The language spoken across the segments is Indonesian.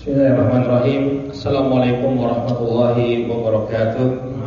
Bismillahirrahmanirrahim. Assalamualaikum warahmatullahi wabarakatuh.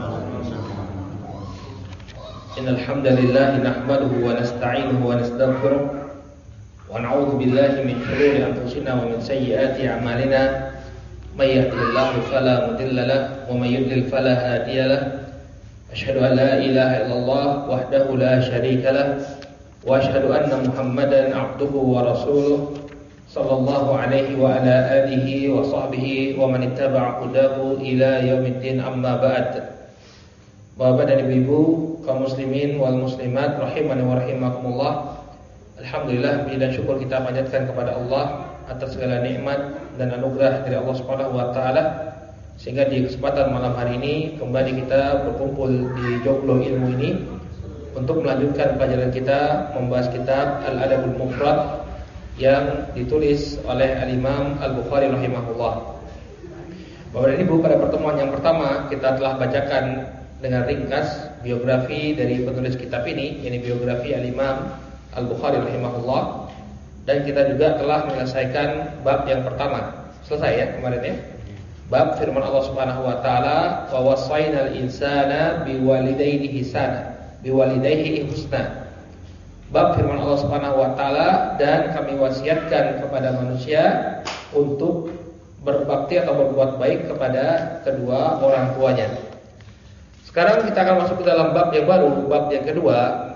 Innal hamdalillah nahmaduhu wa nasta'inuhu wa nastaghfiruh wa na'udzu billahi min shururi anfusina wa min sayyiati a'malina. May yahdihillahu fala mudilla lahu wa may yudlil fala hadiya lahu. Asyhadu an la ilaha illallah wahdahu la syarika lahu wa asyhadu anna Muhammadan 'abduhu wa rasuluh. Sallallahu alaihi wa ala alihi wa sahbihi wa man ittaba'a hudahu ila yaumiddin, amma ba'd. Bapak dan ibu-ibu kaum muslimin wal muslimat rahimani wa rahimakumullah. Alhamdulillah, puji dan syukur kita panjatkan kepada Allah atas segala nikmat dan anugerah dari Allah Subhanahu wa taala, sehingga di kesempatan malam hari ini kembali kita berkumpul di Joglo Ilmu ini untuk melanjutkan pelajaran kita membahas kitab Al-Adabul Mufrad yang ditulis oleh Al-Imam Al-Bukhari rahimahullah. Bapak dan Ibu, pada pertemuan yang pertama kita telah bacakan dengan ringkas biografi dari penulis kitab ini, yakni biografi Al-Imam Al-Bukhari rahimahullah, dan kita juga telah menyelesaikan bab yang pertama. Selesai ya kemarin ya. Bab firman Allah Subhanahu wa taala, "Wa wasainal insana biwalidayhi ihsana." Biwalidayhi husna. Bab firman Allah Subhanahu wa taala, dan kami wasiatkan kepada manusia untuk berbakti atau berbuat baik kepada kedua orang tuanya. Sekarang kita akan masuk ke dalam bab yang baru, bab yang kedua,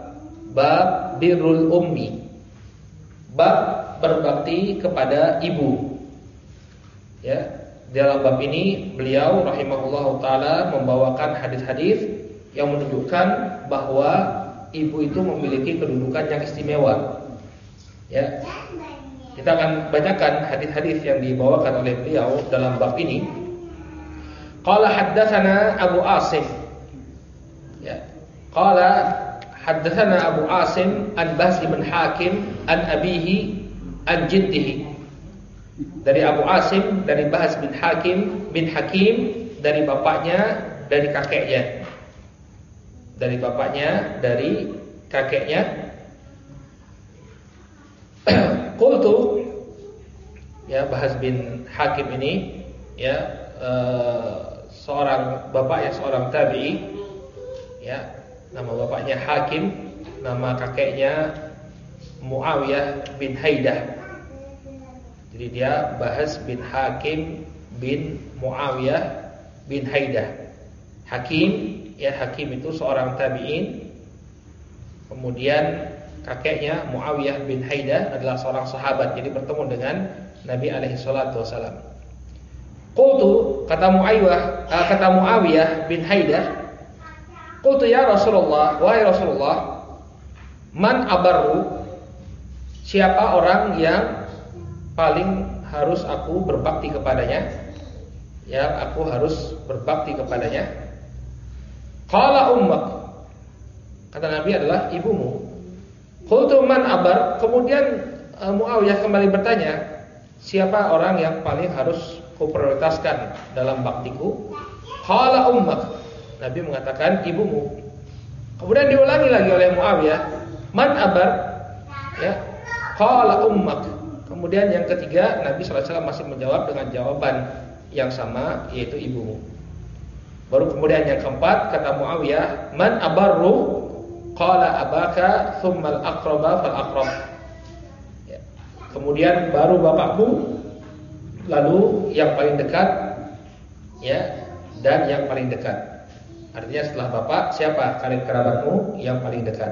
bab birrul ummi. Bab berbakti kepada ibu. Ya, dalam bab ini beliau rahimahullahu taala membawakan hadis-hadis yang menunjukkan bahwa ibu itu memiliki kedudukan yang istimewa. Ya. Kita akan bacakan hadis-hadis yang dibawakan oleh beliau dalam bab ini. Qala haddatsana Abu Asim. Ya. Qala haddatsana Abu Asim an Bahs bin Hakim an abihi an jiddihi. Dari Abu Asim, dari Bahs bin Hakim dari bapaknya, dari kakeknya. Dari bapaknya, dari kakeknya. Qultu, ya, Bahs bin Hakim ini ya seorang bapaknya seorang tabi'i, ya, nama bapaknya Hakim, nama kakeknya Muawiyah bin Haidah. Jadi dia Bahs bin Hakim bin Muawiyah bin Haidah. Hakim, ya, Hakim itu seorang tabi'in. Kemudian kakeknya Muawiyah bin Haidah adalah seorang sahabat, jadi bertemu dengan Nabi alaihi salatu wasalam. Qultu, kata Muawiyah bin Haidah, qultu ya Rasulullah, wahai Rasulullah, man abarru, siapa orang yang paling harus aku berbakti kepadanya, yang aku harus berbakti kepadanya? Qala ummak, kata Nabi adalah ibumu. Qultu man abar, kemudian Muawiyah kembali bertanya, siapa orang yang paling harus kuprioritaskan dalam baktiku? Qala ummak, Nabi mengatakan ibumu. Kemudian diulangi lagi oleh Muawiyah, man abar, ya, qala ummak. Kemudian yang ketiga Nabi sallallahu alaihi wasallam masih menjawab dengan jawaban yang sama, yaitu ibumu. Baru kemudian yang keempat kata Muawiyah, man abarru, qala abaka thumma al-aqraba fal-aqrab. Ya. Kemudian baru bapakmu, lalu yang paling dekat, ya, dan yang paling dekat. Artinya setelah bapak siapa karib kerabatmu yang paling dekat.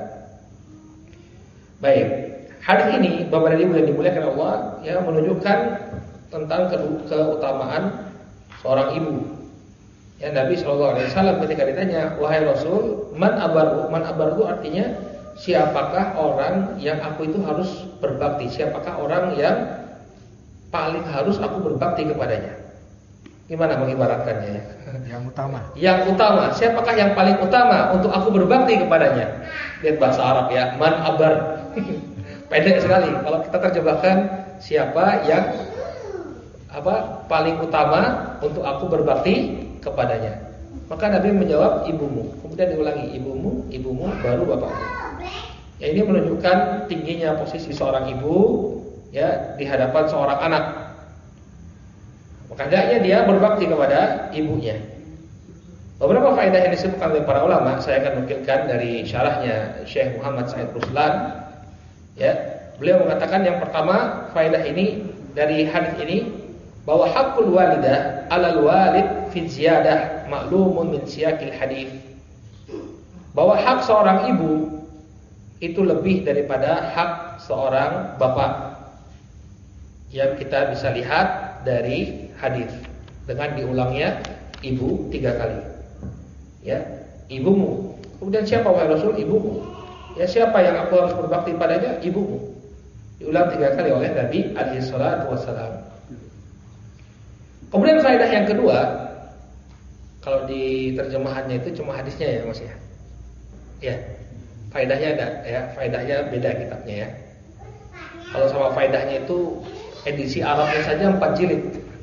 Baik. Hadis ini Bapak dan Ibu yang dimuliakan Allah, ya, menunjukkan tentang keutamaan seorang ibu. Ya, Nabi SAW ketika ditanya, wahai Rasul, man abar itu artinya siapakah orang yang aku itu harus berbakti, siapakah orang yang paling harus aku berbakti kepadanya. Gimana mengibaratkannya? Yang utama. Yang utama, siapakah yang paling utama untuk aku berbakti kepadanya? Lihat bahasa Arab ya, man abar. Pendek sekali. Kalau kita terjemahkan, siapa yang paling utama untuk aku berbakti kepadanya. Maka Nabi menjawab ibumu. Kemudian diulangi ibumu baru bapakmu. Ya, ini menunjukkan tingginya posisi seorang ibu, ya, di hadapan seorang anak. Maka hendaknya dia berbakti kepada ibunya. Beberapa faedah yang disebutkan oleh para ulama saya akan nukilkan dari syarahnya Syekh Muhammad Said Ruslan. Ya, beliau mengatakan yang pertama faedah ini dari hadis ini bahwa hakul walidah 'alal walid fi ziyadah ma'lumun min siyaqil hadis. Bahwa hak seorang ibu itu lebih daripada hak seorang bapak. Yang kita bisa lihat dari hadis dengan diulangnya ibu 3 kali. Ya, ibumu. Kemudian siapa wahai Rasul? Ibumu. Ya, siapa yang aku harus berbakti padanya? Ibumu. Diulang 3 kali oleh Nabi alaihi salatu wassalam. Kemudian faedah yang kedua, kalau di terjemahannya itu cuma hadisnya ya Mas ya. Ya. Faedahnya ada ya, faedahnya beda kitabnya ya. Kalau sama faedahnya itu edisi Arabnya saja 4 jilid.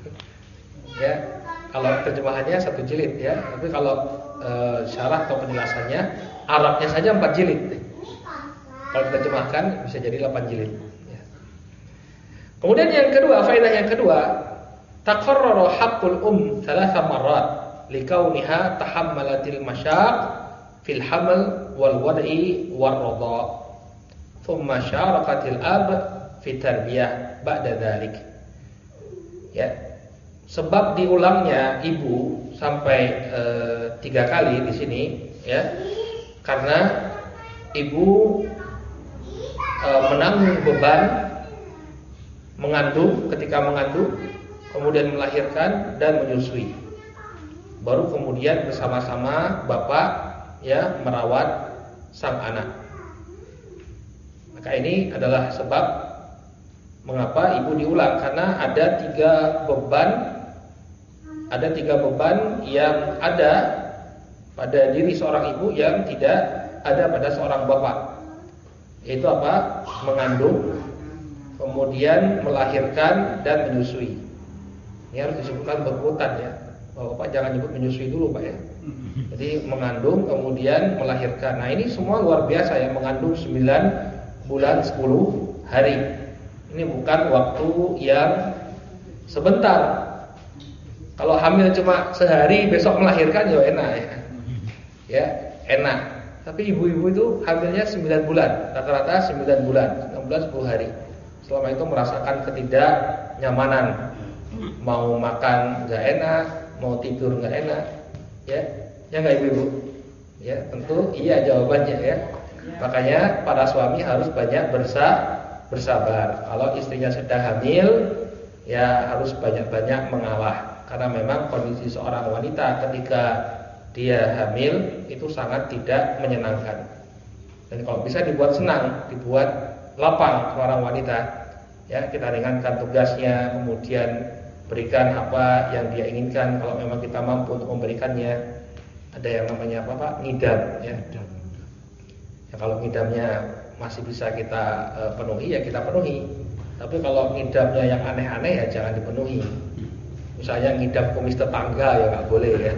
Ya. Kalau terjemahannya 1 jilid ya, tapi kalau syarah atau penjelasannya Arabnya saja 4 jilid. Kalau diterjemahkan bisa jadi 8 jilid ya. Kemudian yang kedua, faedah yang kedua, taqarrara haqqul 3 marrat likauniha tahammalatil masyaq fil haml wal wad'i war radha. Thumma syaraqatil ab fi tarbiyah ba'da dzalik. Ya. Sebab diulangnya ibu sampai 3 kali di sini ya, karena ibu menanggung beban mengandung, ketika mengandung, kemudian melahirkan dan menyusui. Baru kemudian bersama-sama bapak ya merawat sang anak. Maka ini adalah sebab mengapa ibu diulang, karena ada 3 beban. Ada 3 beban yang ada pada diri seorang ibu yang tidak ada pada seorang bapak. Yaitu apa? Mengandung, kemudian melahirkan dan menyusui. Ini harus disebutkan berurutan ya. Bapak jangan nyebut menyusui dulu Pak ya. Jadi mengandung kemudian melahirkan. Nah, ini semua luar biasa ya, mengandung 9 bulan 10 hari. Ini bukan waktu yang sebentar. Kalau hamil cuma sehari besok melahirkan ya enak ya. Ya, enak. Tapi ibu-ibu itu hamilnya 9 bulan, rata-rata 9 bulan, 6 bulan 10 hari. Selama itu merasakan ketidaknyamanan. Mau makan enggak enak, mau tidur enggak enak. Ya. Ya enggak ibu-ibu? Ya, tentu iya jawabannya ya. Makanya para suami harus banyak bersabar. Kalau istrinya sedang hamil, ya harus banyak-banyak mengalah. Karena memang kondisi seorang wanita ketika dia hamil itu sangat tidak menyenangkan. Dan kalau bisa dibuat senang, dibuat lapang seorang wanita, ya kita ringankan tugasnya, kemudian berikan apa yang dia inginkan kalau memang kita mampu untuk memberikannya. Ada yang namanya apa Pak? Ngidam ya. Ya kalau ngidamnya masih bisa kita penuhi ya kita penuhi. Tapi kalau ngidamnya yang aneh-aneh ya jangan dipenuhi. Misalnya ngidam kumis tetangga ya nggak boleh ya.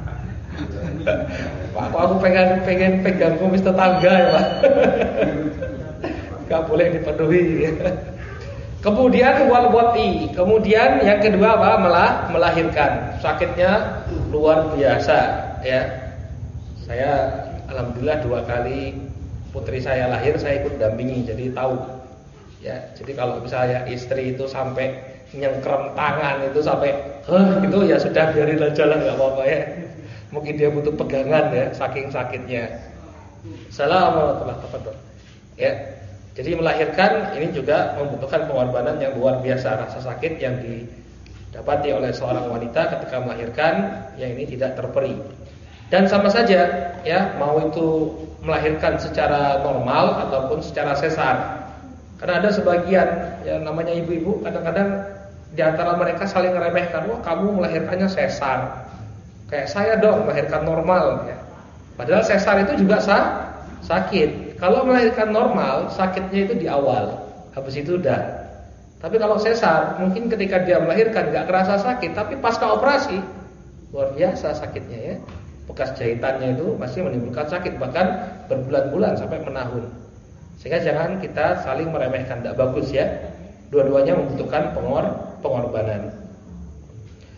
Pak, aku pengen pegang kumis tetangga ya Pak. Nggak boleh dipenuhi. Kemudian wal wati. Kemudian yang kedua apa? Melahirkan. Sakitnya luar biasa ya. Saya alhamdulillah 2 kali putri saya lahir saya ikut dampingi jadi tahu. Ya, jadi kalau misalnya istri itu sampai nyengkrem tangan itu sampai itu ya sudah biarin aja lah nggak apa-apa ya. Mungkin dia butuh pegangan ya saking sakitnya. Assalamualaikum warahmatullahi wabarakatuh. Ya. Jadi melahirkan ini juga membutuhkan pengorbanan yang luar biasa. Rasa sakit yang didapati oleh seorang wanita ketika melahirkan yang ini tidak terperi. Dan sama saja ya, mau itu melahirkan secara normal ataupun secara sesar. Karena ada sebagian yang namanya ibu-ibu kadang-kadang di antara mereka saling meremehkan, wah kamu melahirkannya sesar. Kayak saya dong melahirkan normal ya. Padahal sesar itu juga sakit. Kalau melahirkan normal, sakitnya itu di awal. Habis itu udah. Tapi kalau sesar, mungkin ketika dia melahirkan enggak kerasa sakit, tapi pasca operasi luar biasa sakitnya ya. Bekas jahitannya itu masih menimbulkan sakit bahkan berbulan-bulan sampai menahun. Sehingga jangan kita saling meremehkan, tidak bagus ya. Dua-duanya membutuhkan pengorbanan.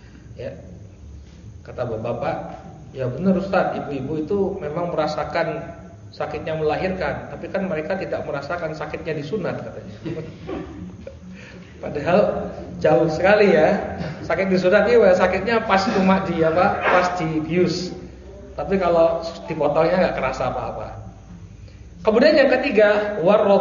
Ya. Kata bapak, ya benar Ustaz, ibu-ibu itu memang merasakan sakitnya melahirkan, tapi kan mereka tidak merasakan sakitnya disunat katanya. Padahal jauh sekali ya. Sakit disunat itu sakitnya pas cuma pas dibius. Tapi kalau dipotongnya nggak kerasa apa-apa. Kemudian yang ketiga,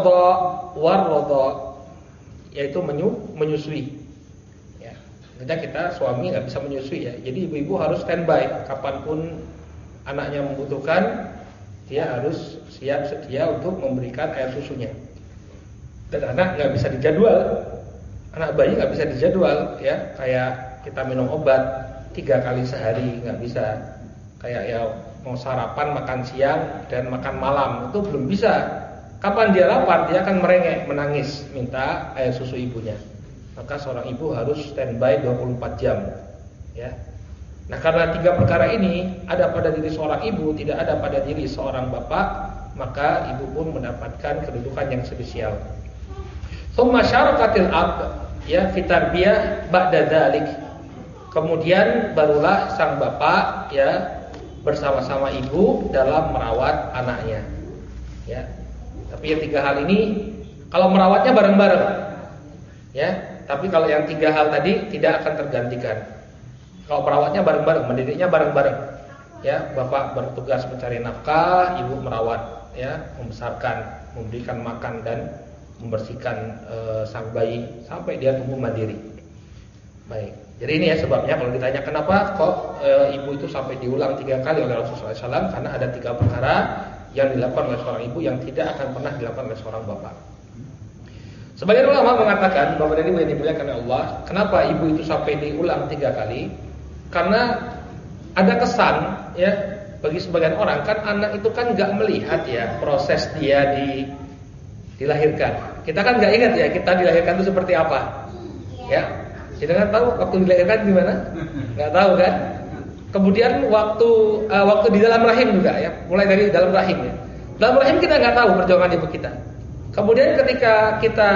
warrodho, yaitu menyusui. Ya, kita suami nggak bisa menyusui ya. Jadi ibu-ibu harus standby kapanpun anaknya membutuhkan, dia harus siap sedia untuk memberikan air susunya. Dan anak nggak bisa dijadwal, anak bayi nggak bisa dijadwal ya. Kayak kita minum obat 3 kali sehari nggak bisa. Kayak ya mau sarapan, makan siang, dan makan malam itu belum bisa. Kapan dia lapar, dia akan merengek, menangis, minta air susu ibunya. Maka seorang ibu harus standby 24 jam. Ya. Nah, karena 3 perkara ini ada pada diri seorang ibu, tidak ada pada diri seorang bapak, maka ibu pun mendapatkan kedudukan yang spesial. Tsumma syarakatil ab ya fi tarbiyah ba'da dzalik. Kemudian barulah sang bapak ya bersama-sama ibu dalam merawat anaknya. Ya. Tapi yang 3 hal ini kalau merawatnya bareng-bareng. Ya, tapi kalau yang 3 hal tadi tidak akan tergantikan. Kalau merawatnya bareng-bareng, mendidiknya bareng-bareng. Ya, bapak bertugas mencari nafkah, ibu merawat, ya, membesarkan, memberikan makan dan membersihkan sang bayi sampai dia tumbuh mandiri. Baik. Jadi ini ya sebabnya kalau ditanya kenapa kok ibu itu sampai diulang 3 kali oleh Rasulullah SAW, karena ada 3 perkara yang dilakukan oleh seorang ibu yang tidak akan pernah dilakukan oleh seorang bapak. Sebagian ulama mengatakan, Bapak dan Ibu yang dimuliakan oleh Allah, kenapa ibu itu sampai diulang 3 kali? Karena ada kesan ya bagi sebagian orang, kan anak itu kan nggak melihat ya proses dia dilahirkan. Kita kan nggak ingat ya kita dilahirkan itu seperti apa, ya. Kita kan tahu waktu dilahirkan gimana? Nggak tahu kan? Kemudian waktu di dalam rahim juga ya, mulai dari dalam rahim ya. Dalam rahim kita nggak tahu perjuangan ibu kita. Kemudian ketika kita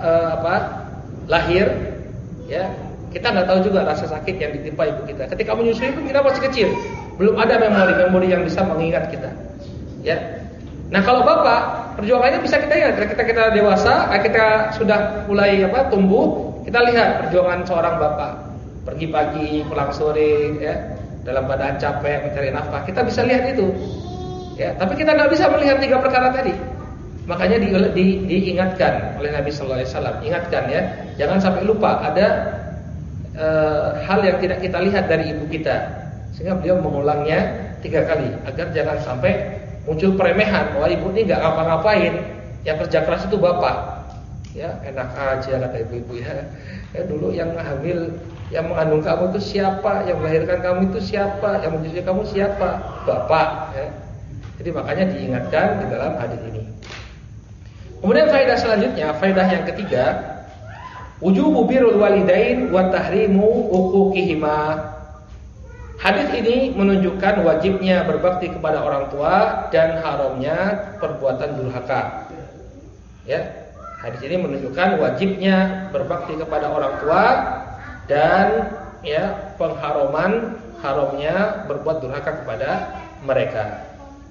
lahir, ya kita nggak tahu juga rasa sakit yang ditimpa ibu kita. Ketika menyusui pun kita masih kecil, belum ada memori yang bisa mengingat kita. Ya. Nah kalau bapak perjuangannya bisa kita ingat. Ketika kita dewasa, kita sudah mulai tumbuh. Kita lihat perjuangan seorang bapak, pergi pagi, pulang sore, ya, dalam keadaan capek mencari nafkah. Kita bisa lihat itu, ya. Tapi kita nggak bisa melihat 3 perkara tadi. Makanya diingatkan oleh Nabi Sallallahu Alaihi Wasallam. Ingatkan ya, jangan sampai lupa ada hal yang tidak kita lihat dari ibu kita, sehingga beliau mengulangnya 3 kali agar jangan sampai muncul peremehan. Wah ibu ini nggak ngapa-ngapain, yang kerja keras itu bapak. Ya enak aja kata ibu-ibu ya. Dulu yang hamil, yang mengandung kamu itu siapa, yang melahirkan kamu itu siapa, yang menyusui kamu siapa, bapak. Ya. Jadi makanya diingatkan di dalam hadis ini. Kemudian faedah selanjutnya, faedah yang ketiga, wujubu birrul walidain wa tahrimu uquqihima. Hadis ini menunjukkan wajibnya berbakti kepada orang tua dan haramnya perbuatan durhaka. Ya. Hadis ini menunjukkan wajibnya berbakti kepada orang tua dan ya haramnya berbuat durhaka kepada mereka.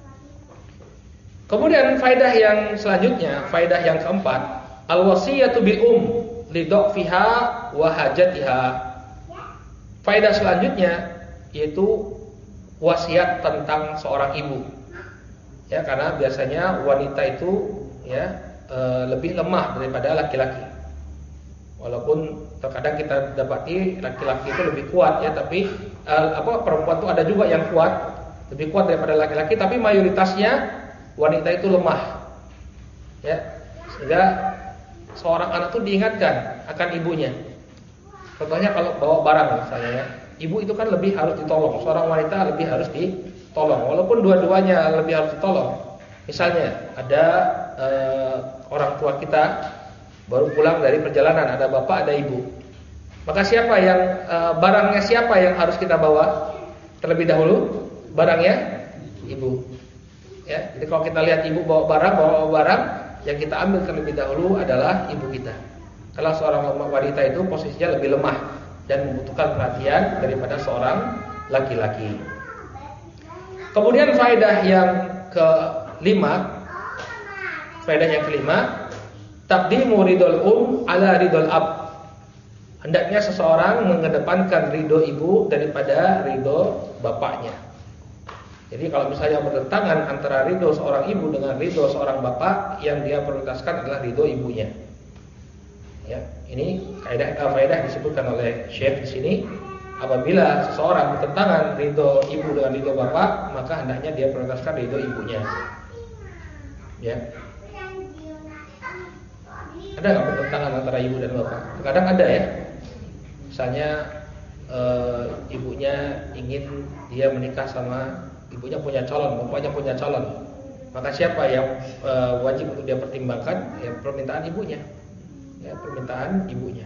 Kemudian faedah yang selanjutnya, faedah yang keempat, al-wasiyatu bil li dha'fiha wa hajatiha. Faedah selanjutnya yaitu wasiat tentang seorang ibu. Ya, karena biasanya wanita itu ya lebih lemah daripada laki-laki. Walaupun terkadang kita dapati laki-laki itu lebih kuat ya, tapi perempuan itu ada juga yang kuat, lebih kuat daripada laki-laki, tapi mayoritasnya wanita itu lemah. Ya, sehingga seorang anak itu diingatkan akan ibunya. Contohnya kalau bawa barang misalnya ya, ibu itu kan lebih harus ditolong, seorang wanita lebih harus ditolong, walaupun dua-duanya lebih harus ditolong. Misalnya ada orang tua kita baru pulang dari perjalanan, ada bapak, ada ibu. Maka siapa yang barangnya siapa yang harus kita bawa terlebih dahulu? Barangnya ibu. Ya, jadi kalau kita lihat ibu bawa barang, yang kita ambil terlebih dahulu adalah ibu kita. Kalau seorang wanita itu posisinya lebih lemah, dan membutuhkan perhatian daripada seorang laki-laki. Kemudian faedah yang kelima, taqdimu ridul ala ridul ab. Hendaknya seseorang mengedepankan ridho ibu daripada ridho bapaknya. Jadi kalau misalnya bertentangan antara ridho seorang ibu dengan ridho seorang bapak, yang dia prioritaskan adalah ridho ibunya. Ya, ini faedah disebutkan oleh Syekh di sini. Apabila seseorang bertentangan ridho ibu dengan ridho bapak, maka hendaknya dia prioritaskan ridho ibunya. Ya. Ada nggak pertentangan antara ibu dan bapak? Kadang ada ya. Misalnya ibunya ingin dia menikah sama ibunya punya calon, bapaknya punya calon. Maka siapa yang wajib untuk dia pertimbangkan? Ya, permintaan ibunya. Ya, permintaan ibunya.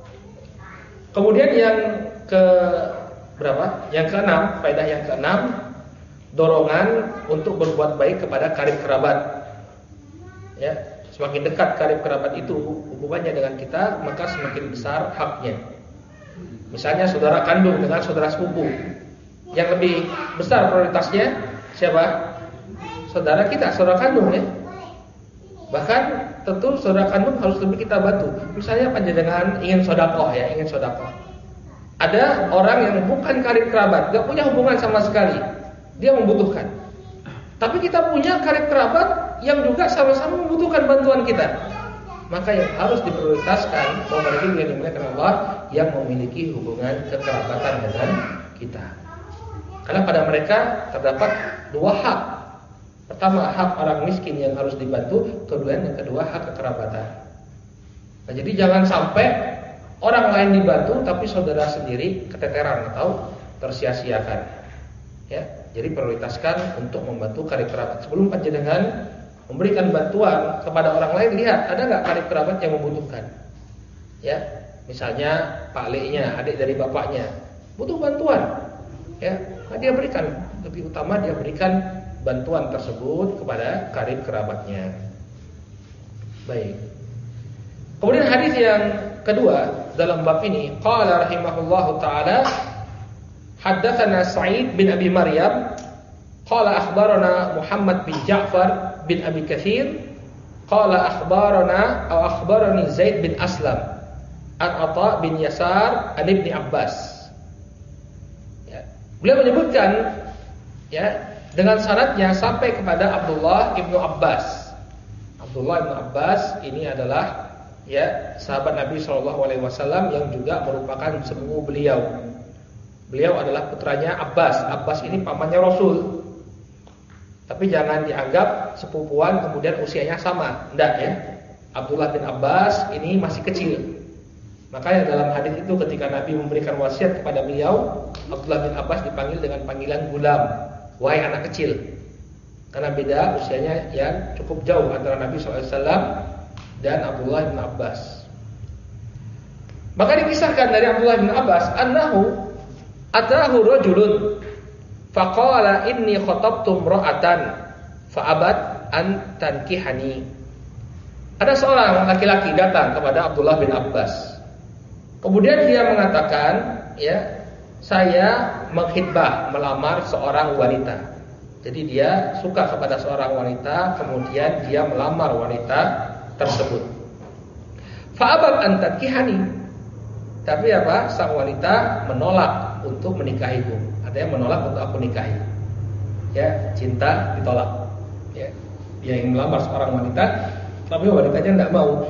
Kemudian yang ke berapa? Yang keenam, faedah yang keenam, dorongan untuk berbuat baik kepada karib kerabat. Ya, semakin dekat karib kerabat itu hubungannya dengan kita, maka semakin besar haknya. Misalnya saudara kandung dengan saudara sepupu, yang lebih besar prioritasnya siapa? Saudara kita, saudara kandung ya. Bahkan tentu saudara kandung harus lebih kita bantu. Misalnya panjenengan ingin sedekah ya, ingin sedekah. Ada orang yang bukan karib kerabat, gak punya hubungan sama sekali, dia membutuhkan. Tapi kita punya karib kerabat yang juga sama-sama membutuhkan bantuan kita. Maka yang harus diprioritaskan bahwa mereka yang dimuliakan Allah yang memiliki hubungan kekerabatan dengan kita. Karena pada mereka terdapat dua hak. Pertama, hak orang miskin yang harus dibantu. Yang kedua, hak kekerabatan. Nah, jadi jangan sampai orang lain dibantu tapi saudara sendiri keteteran atau tersia-siakan. Ya, jadi prioritaskan untuk membantu karib kerabat. Sebelum panjenengan memberikan bantuan kepada orang lain, lihat ada nggak karib kerabat yang membutuhkan. Ya, misalnya Pak Leknya, adik dari bapaknya, butuh bantuan. Ya, nah dia berikan. Lebih utama dia berikan bantuan tersebut kepada karib kerabatnya. Baik. Kemudian hadis yang kedua dalam bab ini, qala rahimahullahu taala, haddatsana Sa'id bin Abi Maryam, qala akhbarana Muhammad bin Ja'far bin Abi Katsir, qala akhbarani Zaid bin Aslam an Atha bin Yasar an Ibnu Abbas. Ya. Beliau menyebutkan ya dengan sanadnya sampai kepada Abdullah ibnu Abbas. Abdullah ibnu Abbas ini adalah ya sahabat Nabi SAW yang juga merupakan sepupu beliau. Beliau adalah putranya Abbas. Abbas ini pamannya Rasul. Tapi jangan dianggap sepupuan kemudian usianya sama. Tidak ya. Abdullah bin Abbas ini masih kecil. Makanya dalam hadis itu ketika Nabi memberikan wasiat kepada beliau, Abdullah bin Abbas dipanggil dengan panggilan gulam, wahai anak kecil. Karena beda usianya yang cukup jauh antara Nabi SAW dan Abdullah bin Abbas. Maka dikisahkan dari Abdullah bin Abbas, annahu atahu rajulun faqala inni khatabtu imra'atan fa'abat an tankihani. Ada seorang laki-laki datang kepada Abdullah bin Abbas. Kemudian dia mengatakan, ya, saya menghitbah melamar seorang wanita. Jadi dia suka kepada seorang wanita, kemudian dia melamar wanita tersebut. Fa'abat an tankihani. Tapi apa? Sang wanita menolak untuk menikahiku. Ada yang menolak untuk aku nikahi. Ya, cinta ditolak. Ya, dia ingin melamar seorang wanita, tapi wanitanya tidak mau.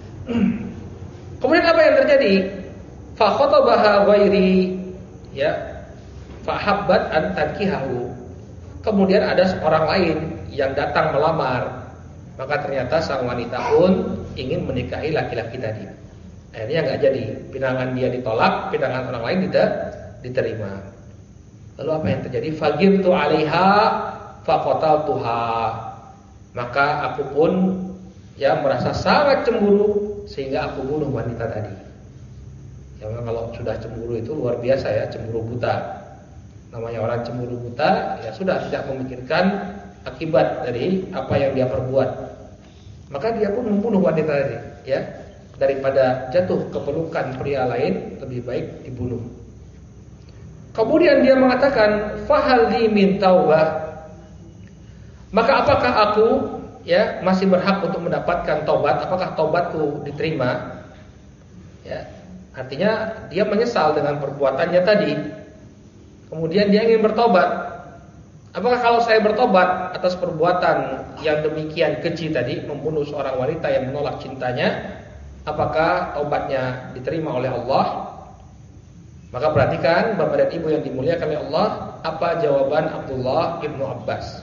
Kemudian apa yang terjadi? Fa khatabaha ghairi, ya, fa habbat an tankihahu. Kemudian ada seorang lain yang datang melamar. Maka ternyata sang wanita pun ingin menikahi laki-laki tadi. Akhirnya enggak jadi. Pinangan dia ditolak, pinangan orang lain tidak diterima. Lalu apa yang terjadi? Fagirtu 'alaiha fa qataltuha. Maka aku pun ya merasa sangat cemburu sehingga aku bunuh wanita tadi. Ya, kalau sudah cemburu itu luar biasa ya, cemburu buta. Namanya orang cemburu buta, ya sudah tidak memikirkan akibat dari apa yang dia perbuat. Maka dia pun membunuh wanita tadi, ya. daripada jatuh ke pelukan pria lain, lebih baik dibunuh. Kemudian dia mengatakan, fahal li min taubah, maka apakah aku masih berhak untuk mendapatkan taubat? Apakah taubatku diterima? Artinya dia menyesal dengan perbuatannya tadi. Kemudian dia ingin bertobat. Apakah kalau saya bertobat atas perbuatan yang demikian keji tadi, membunuh seorang wanita yang menolak cintanya, apakah taubatnya diterima oleh Allah? Maka perhatikan Bapak dan Ibu yang dimuliakan oleh Allah, apa jawaban Abdullah ibnu Abbas?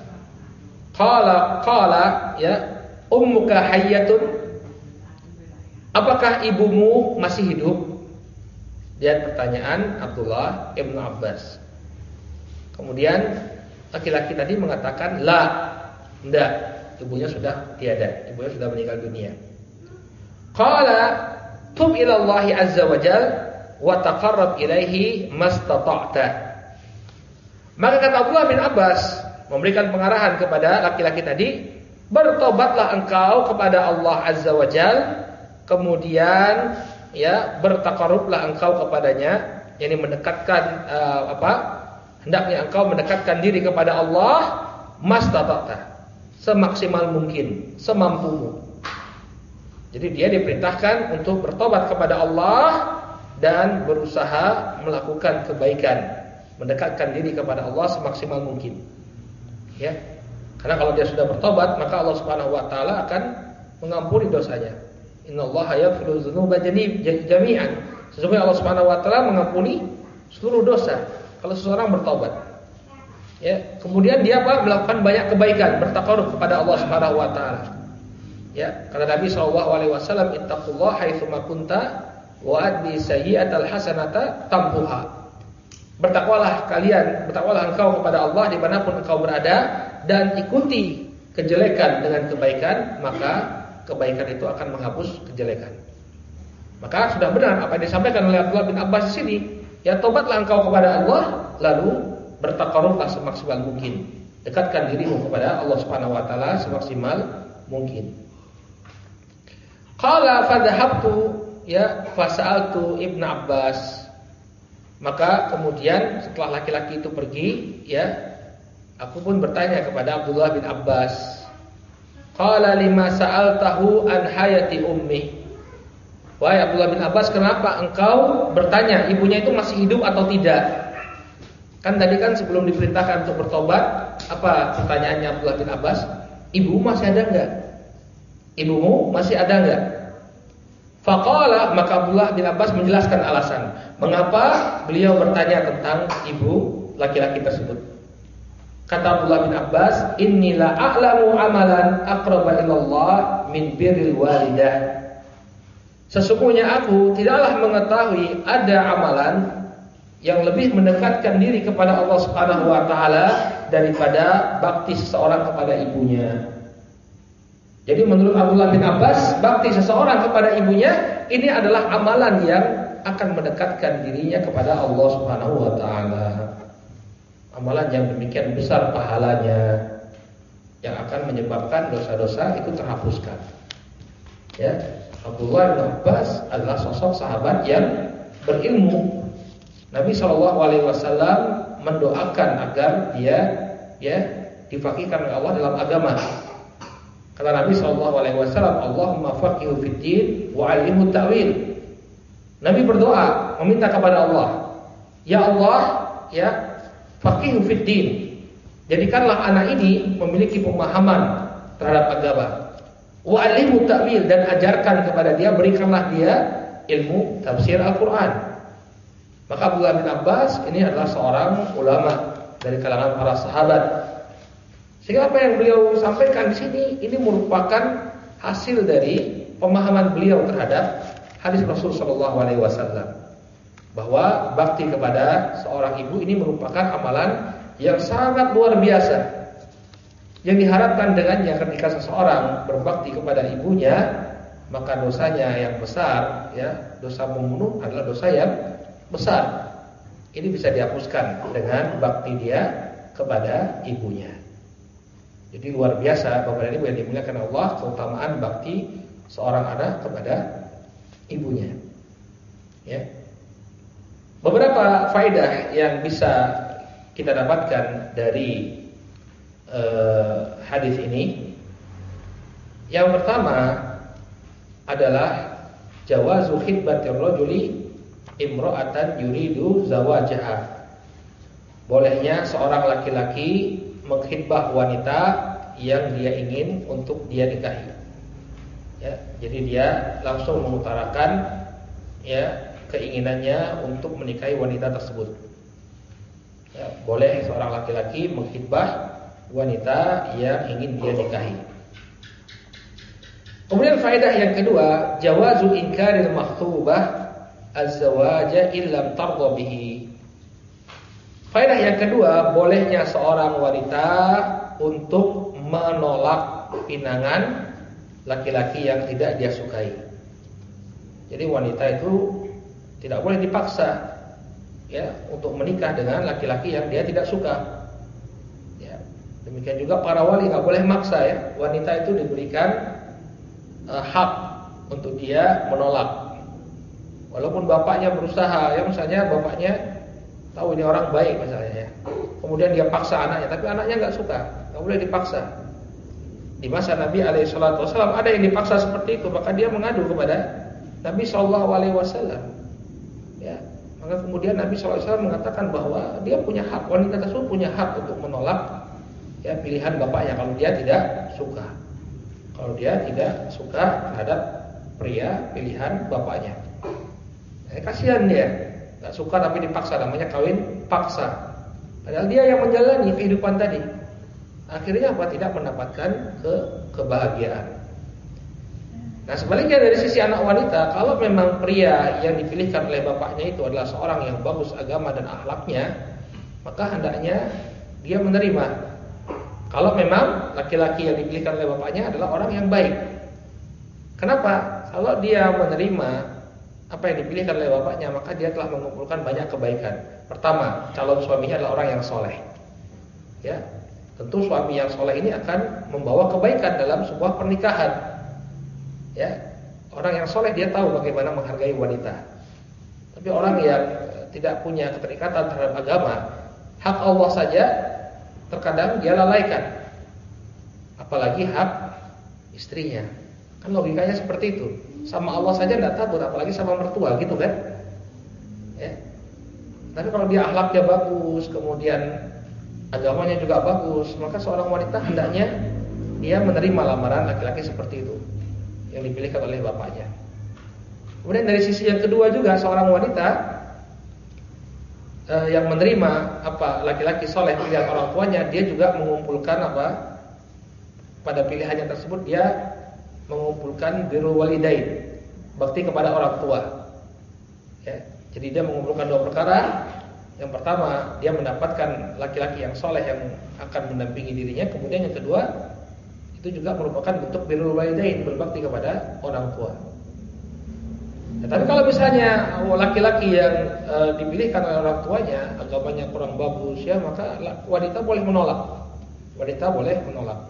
Qala ummuka hayyatun, apakah ibumu masih hidup? Lihat pertanyaan Abdullah ibnu Abbas. Kemudian laki-laki tadi mengatakan, enggak, ibunya sudah tiada, ibunya sudah meninggal dunia. Qala tub ila Allah azza wa jal wa taqarrab ilaihi mastata'ta. Maka kata Abdullah bin Abbas memberikan pengarahan kepada laki-laki tadi, bertobatlah engkau kepada Allah azza wa jal, kemudian bertaqarrublah engkau kepadanya, yakni mendekatkan hendaknya engkau mendekatkan diri kepada Allah mastata'ta, semaksimal mungkin, semampumu. Jadi dia diperintahkan untuk bertobat kepada Allah dan berusaha melakukan kebaikan, mendekatkan diri kepada Allah semaksimal mungkin. Karena kalau dia sudah bertobat, maka Allah Subhanahu wa taala akan mengampuni dosanya. Innallaha yaghfiru dzunuba jami'an. Sesungguhnya Allah Subhanahu wa taala mengampuni seluruh dosa kalau seseorang bertobat. Kemudian dia melakukan banyak kebaikan, bertaqarrub kepada Allah Subhanahu wa taala. Kata Nabi sallallahu alaihi wasallam, ittaqullaha haitsu ma kunta wa adbi sayyi'atal hasanata tamhuha. Bertakwalah engkau kepada Allah dimanapun engkau berada, dan ikuti kejelekan dengan kebaikan, maka kebaikan itu akan menghapus kejelekan. Maka sudah benar apa yang disampaikan oleh Abdullah bin Abbas di sini. Tobatlah engkau kepada Allah, lalu bertaqarrublah semaksimal mungkin. Dekatkan dirimu kepada Allah Subhanahu wa taala semaksimal mungkin. Qala fadhahabtu fasa'altu Ibnu Abbas. Maka kemudian setelah laki-laki itu pergi, aku pun bertanya kepada Abdullah bin Abbas. Qala lima sa'altahu an hayati ummi. Wahai Abdullah bin Abbas, kenapa engkau bertanya ibunya itu masih hidup atau tidak? Kan tadi sebelum diperintahkan untuk bertobat, apa pertanyaannya Abdullah bin Abbas? Ibu masih ada enggak? Ibumu masih ada enggak? Faqala, maka Abdullah bin Abbas menjelaskan alasan mengapa beliau bertanya tentang ibu laki-laki tersebut. Kata Abdullah bin Abbas, inni la a'lamu amalan aqraba ilallah min birril walidah. Sesungguhnya aku tidaklah mengetahui ada amalan yang lebih mendekatkan diri kepada Allah Subhanahu wa taala daripada bakti seseorang kepada ibunya. Jadi menurut Abdullah bin Abbas, bakti seseorang kepada ibunya ini adalah amalan yang akan mendekatkan dirinya kepada Allah Subhanahu wa taala. Amalan yang demikian besar pahalanya, yang akan menyebabkan dosa-dosa itu terhapuskan. Abdullah bin Abbas adalah sosok sahabat yang berilmu. Nabi SAW mendoakan agar dia difaqihkan oleh Allah dalam agama. Kata Nabi SAW, Allahumma faqihu fid din wa 'allimhu ta'wil. Nabi berdoa meminta kepada Allah, ya Allah, faqihu fid din. Jadikanlah anak ini memiliki pemahaman terhadap agama. Wa 'allimhu ta'wil, dan ajarkan kepada dia, berikanlah dia ilmu tafsir Al-Qur'an. Maka Abdullah bin Abbas ini adalah seorang ulama dari kalangan para sahabat. Sehingga apa yang beliau sampaikan di sini ini merupakan hasil dari pemahaman beliau terhadap hadis Rasul sallallahu alaihi wasallam, bahwa bakti kepada seorang ibu ini merupakan amalan yang sangat luar biasa, yang diharapkan dengannya ketika seseorang berbakti kepada ibunya, maka dosanya yang besar, dosa membunuh adalah dosa yang besar. Ini bisa dihapuskan dengan bakti dia kepada ibunya. Jadi luar biasa Bapak dan Ibu yang dimuliakan Allah, keutamaan bakti seorang anak kepada ibunya. Ya. Beberapa faedah yang bisa kita dapatkan dari hadis ini. Yang pertama adalah jawazu khidbatir rajuli imra'atan yuridu zawajaha. Bolehnya seorang laki-laki mengkhidbah wanita yang dia ingin untuk dia nikahi. Ya, jadi dia langsung mengutarakan ya keinginannya untuk menikahi wanita tersebut. Ya, boleh seorang laki-laki mengkhidbah wanita yang ingin dia nikahi. Kemudian faedah yang kedua, jawazu inkaril makhtubah az-zawaja illam tardha bihi. Faedah yang kedua, bolehnya seorang wanita untuk menolak pinangan laki-laki yang tidak dia sukai. Jadi wanita itu tidak boleh dipaksa ya untuk menikah dengan laki-laki yang dia tidak suka. Ya, demikian juga para wali nggak boleh maksa ya. Wanita itu diberikan hak untuk dia menolak. Walaupun bapaknya berusaha, ya misalnya bapaknya tahu ini orang baik misalnya ya. Kemudian dia paksa anaknya, tapi anaknya nggak suka, nggak boleh dipaksa. Di masa Nabi SAW ada yang dipaksa seperti itu, maka dia mengadu kepada Nabi SAW. Ya, maka kemudian Nabi SAW mengatakan bahwa dia punya hak, wanita tersebut punya hak untuk menolak ya pilihan bapaknya kalau dia tidak suka. Kalau dia tidak suka terhadap pria pilihan bapaknya. Kasihan dia, nggak suka tapi dipaksa, namanya kawin paksa. Padahal dia yang menjalani kehidupan tadi. Akhirnya apa? Tidak mendapatkan kebahagiaan. Nah sebaliknya dari sisi anak wanita, kalau memang pria yang dipilihkan oleh bapaknya itu adalah seorang yang bagus agama dan akhlaknya, maka hendaknya dia menerima. Kalau memang laki-laki yang dipilihkan oleh bapaknya adalah orang yang baik. Kenapa? Kalau dia menerima apa yang dipilihkan oleh bapaknya, maka dia telah mengumpulkan banyak kebaikan. Pertama, calon suaminya adalah orang yang soleh. Ya, tentu suami yang soleh ini akan membawa kebaikan dalam sebuah pernikahan. Ya, orang yang soleh dia tahu bagaimana menghargai wanita. Tapi orang yang tidak punya keterikatan terhadap agama, hak Allah saja terkadang dia lalaikan. Apalagi hak istrinya. Kan logikanya seperti itu. Sama Allah saja tidak takut, apalagi sama mertua gitu kan? Ya. Tapi kalau dia akhlaknya bagus, kemudian agamanya juga bagus, maka seorang wanita hendaknya dia menerima lamaran laki-laki seperti itu yang dipilihkan oleh bapaknya. Kemudian dari sisi yang kedua juga seorang wanita yang menerima apa laki-laki soleh pilihan orang tuanya, dia juga mengumpulkan apa pada pilihannya tersebut dia mengumpulkan birrul walidain, bakti kepada orang tua. Ya, jadi dia mengumpulkan dua perkara. Yang pertama, dia mendapatkan laki-laki yang soleh yang akan mendampingi dirinya. Kemudian yang kedua, itu juga merupakan bentuk birrul walidain, berbakti kepada orang tua. Ya, tapi kalau misalnya laki-laki yang dipilihkan oleh orang tuanya agamanya kurang bagus, ya maka wanita boleh menolak. Wanita boleh menolak.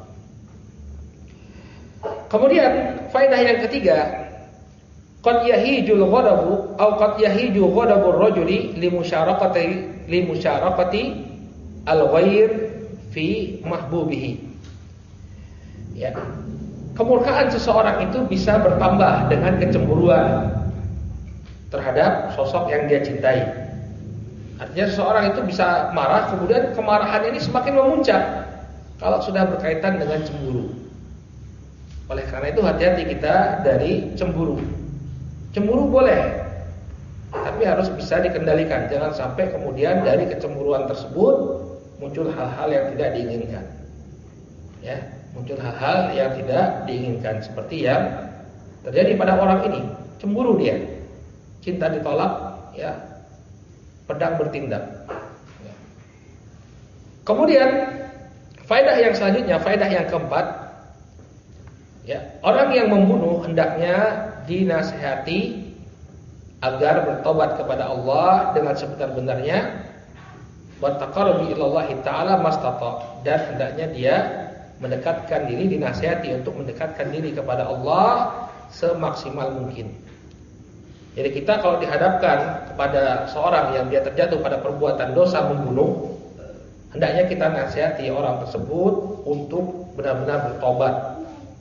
Kemudian faedah yang ketiga, qad yahijul ghadabu atau qad yahiju ghadabur rajuli li musyarakati al-ghair fi mahbubihi. Ya. Kemurkaan seseorang itu bisa bertambah dengan kecemburuan terhadap sosok yang dia cintai. Artinya seseorang itu bisa marah, kemudian kemarahannya ini semakin memuncak kalau sudah berkaitan dengan cemburu. Oleh karena itu hati-hati kita dari cemburu. Cemburu boleh, tapi harus bisa dikendalikan. Jangan sampai kemudian dari kecemburuan tersebut muncul hal-hal yang tidak diinginkan. Ya, muncul hal-hal yang tidak diinginkan seperti yang terjadi pada orang ini. Cemburu dia, cinta ditolak, ya, pedang bertindak. Ya. Kemudian faedah yang selanjutnya, faedah yang keempat. Ya, orang yang membunuh hendaknya dinasihati agar bertobat kepada Allah dengan sebenar-benarnya, wa taqarrubu ilallah taala mastata, dan hendaknya dia mendekatkan diri, dinasihati untuk mendekatkan diri kepada Allah semaksimal mungkin. Jadi kita kalau dihadapkan kepada seorang yang dia terjatuh pada perbuatan dosa membunuh, hendaknya kita nasihati orang tersebut untuk benar-benar bertobat.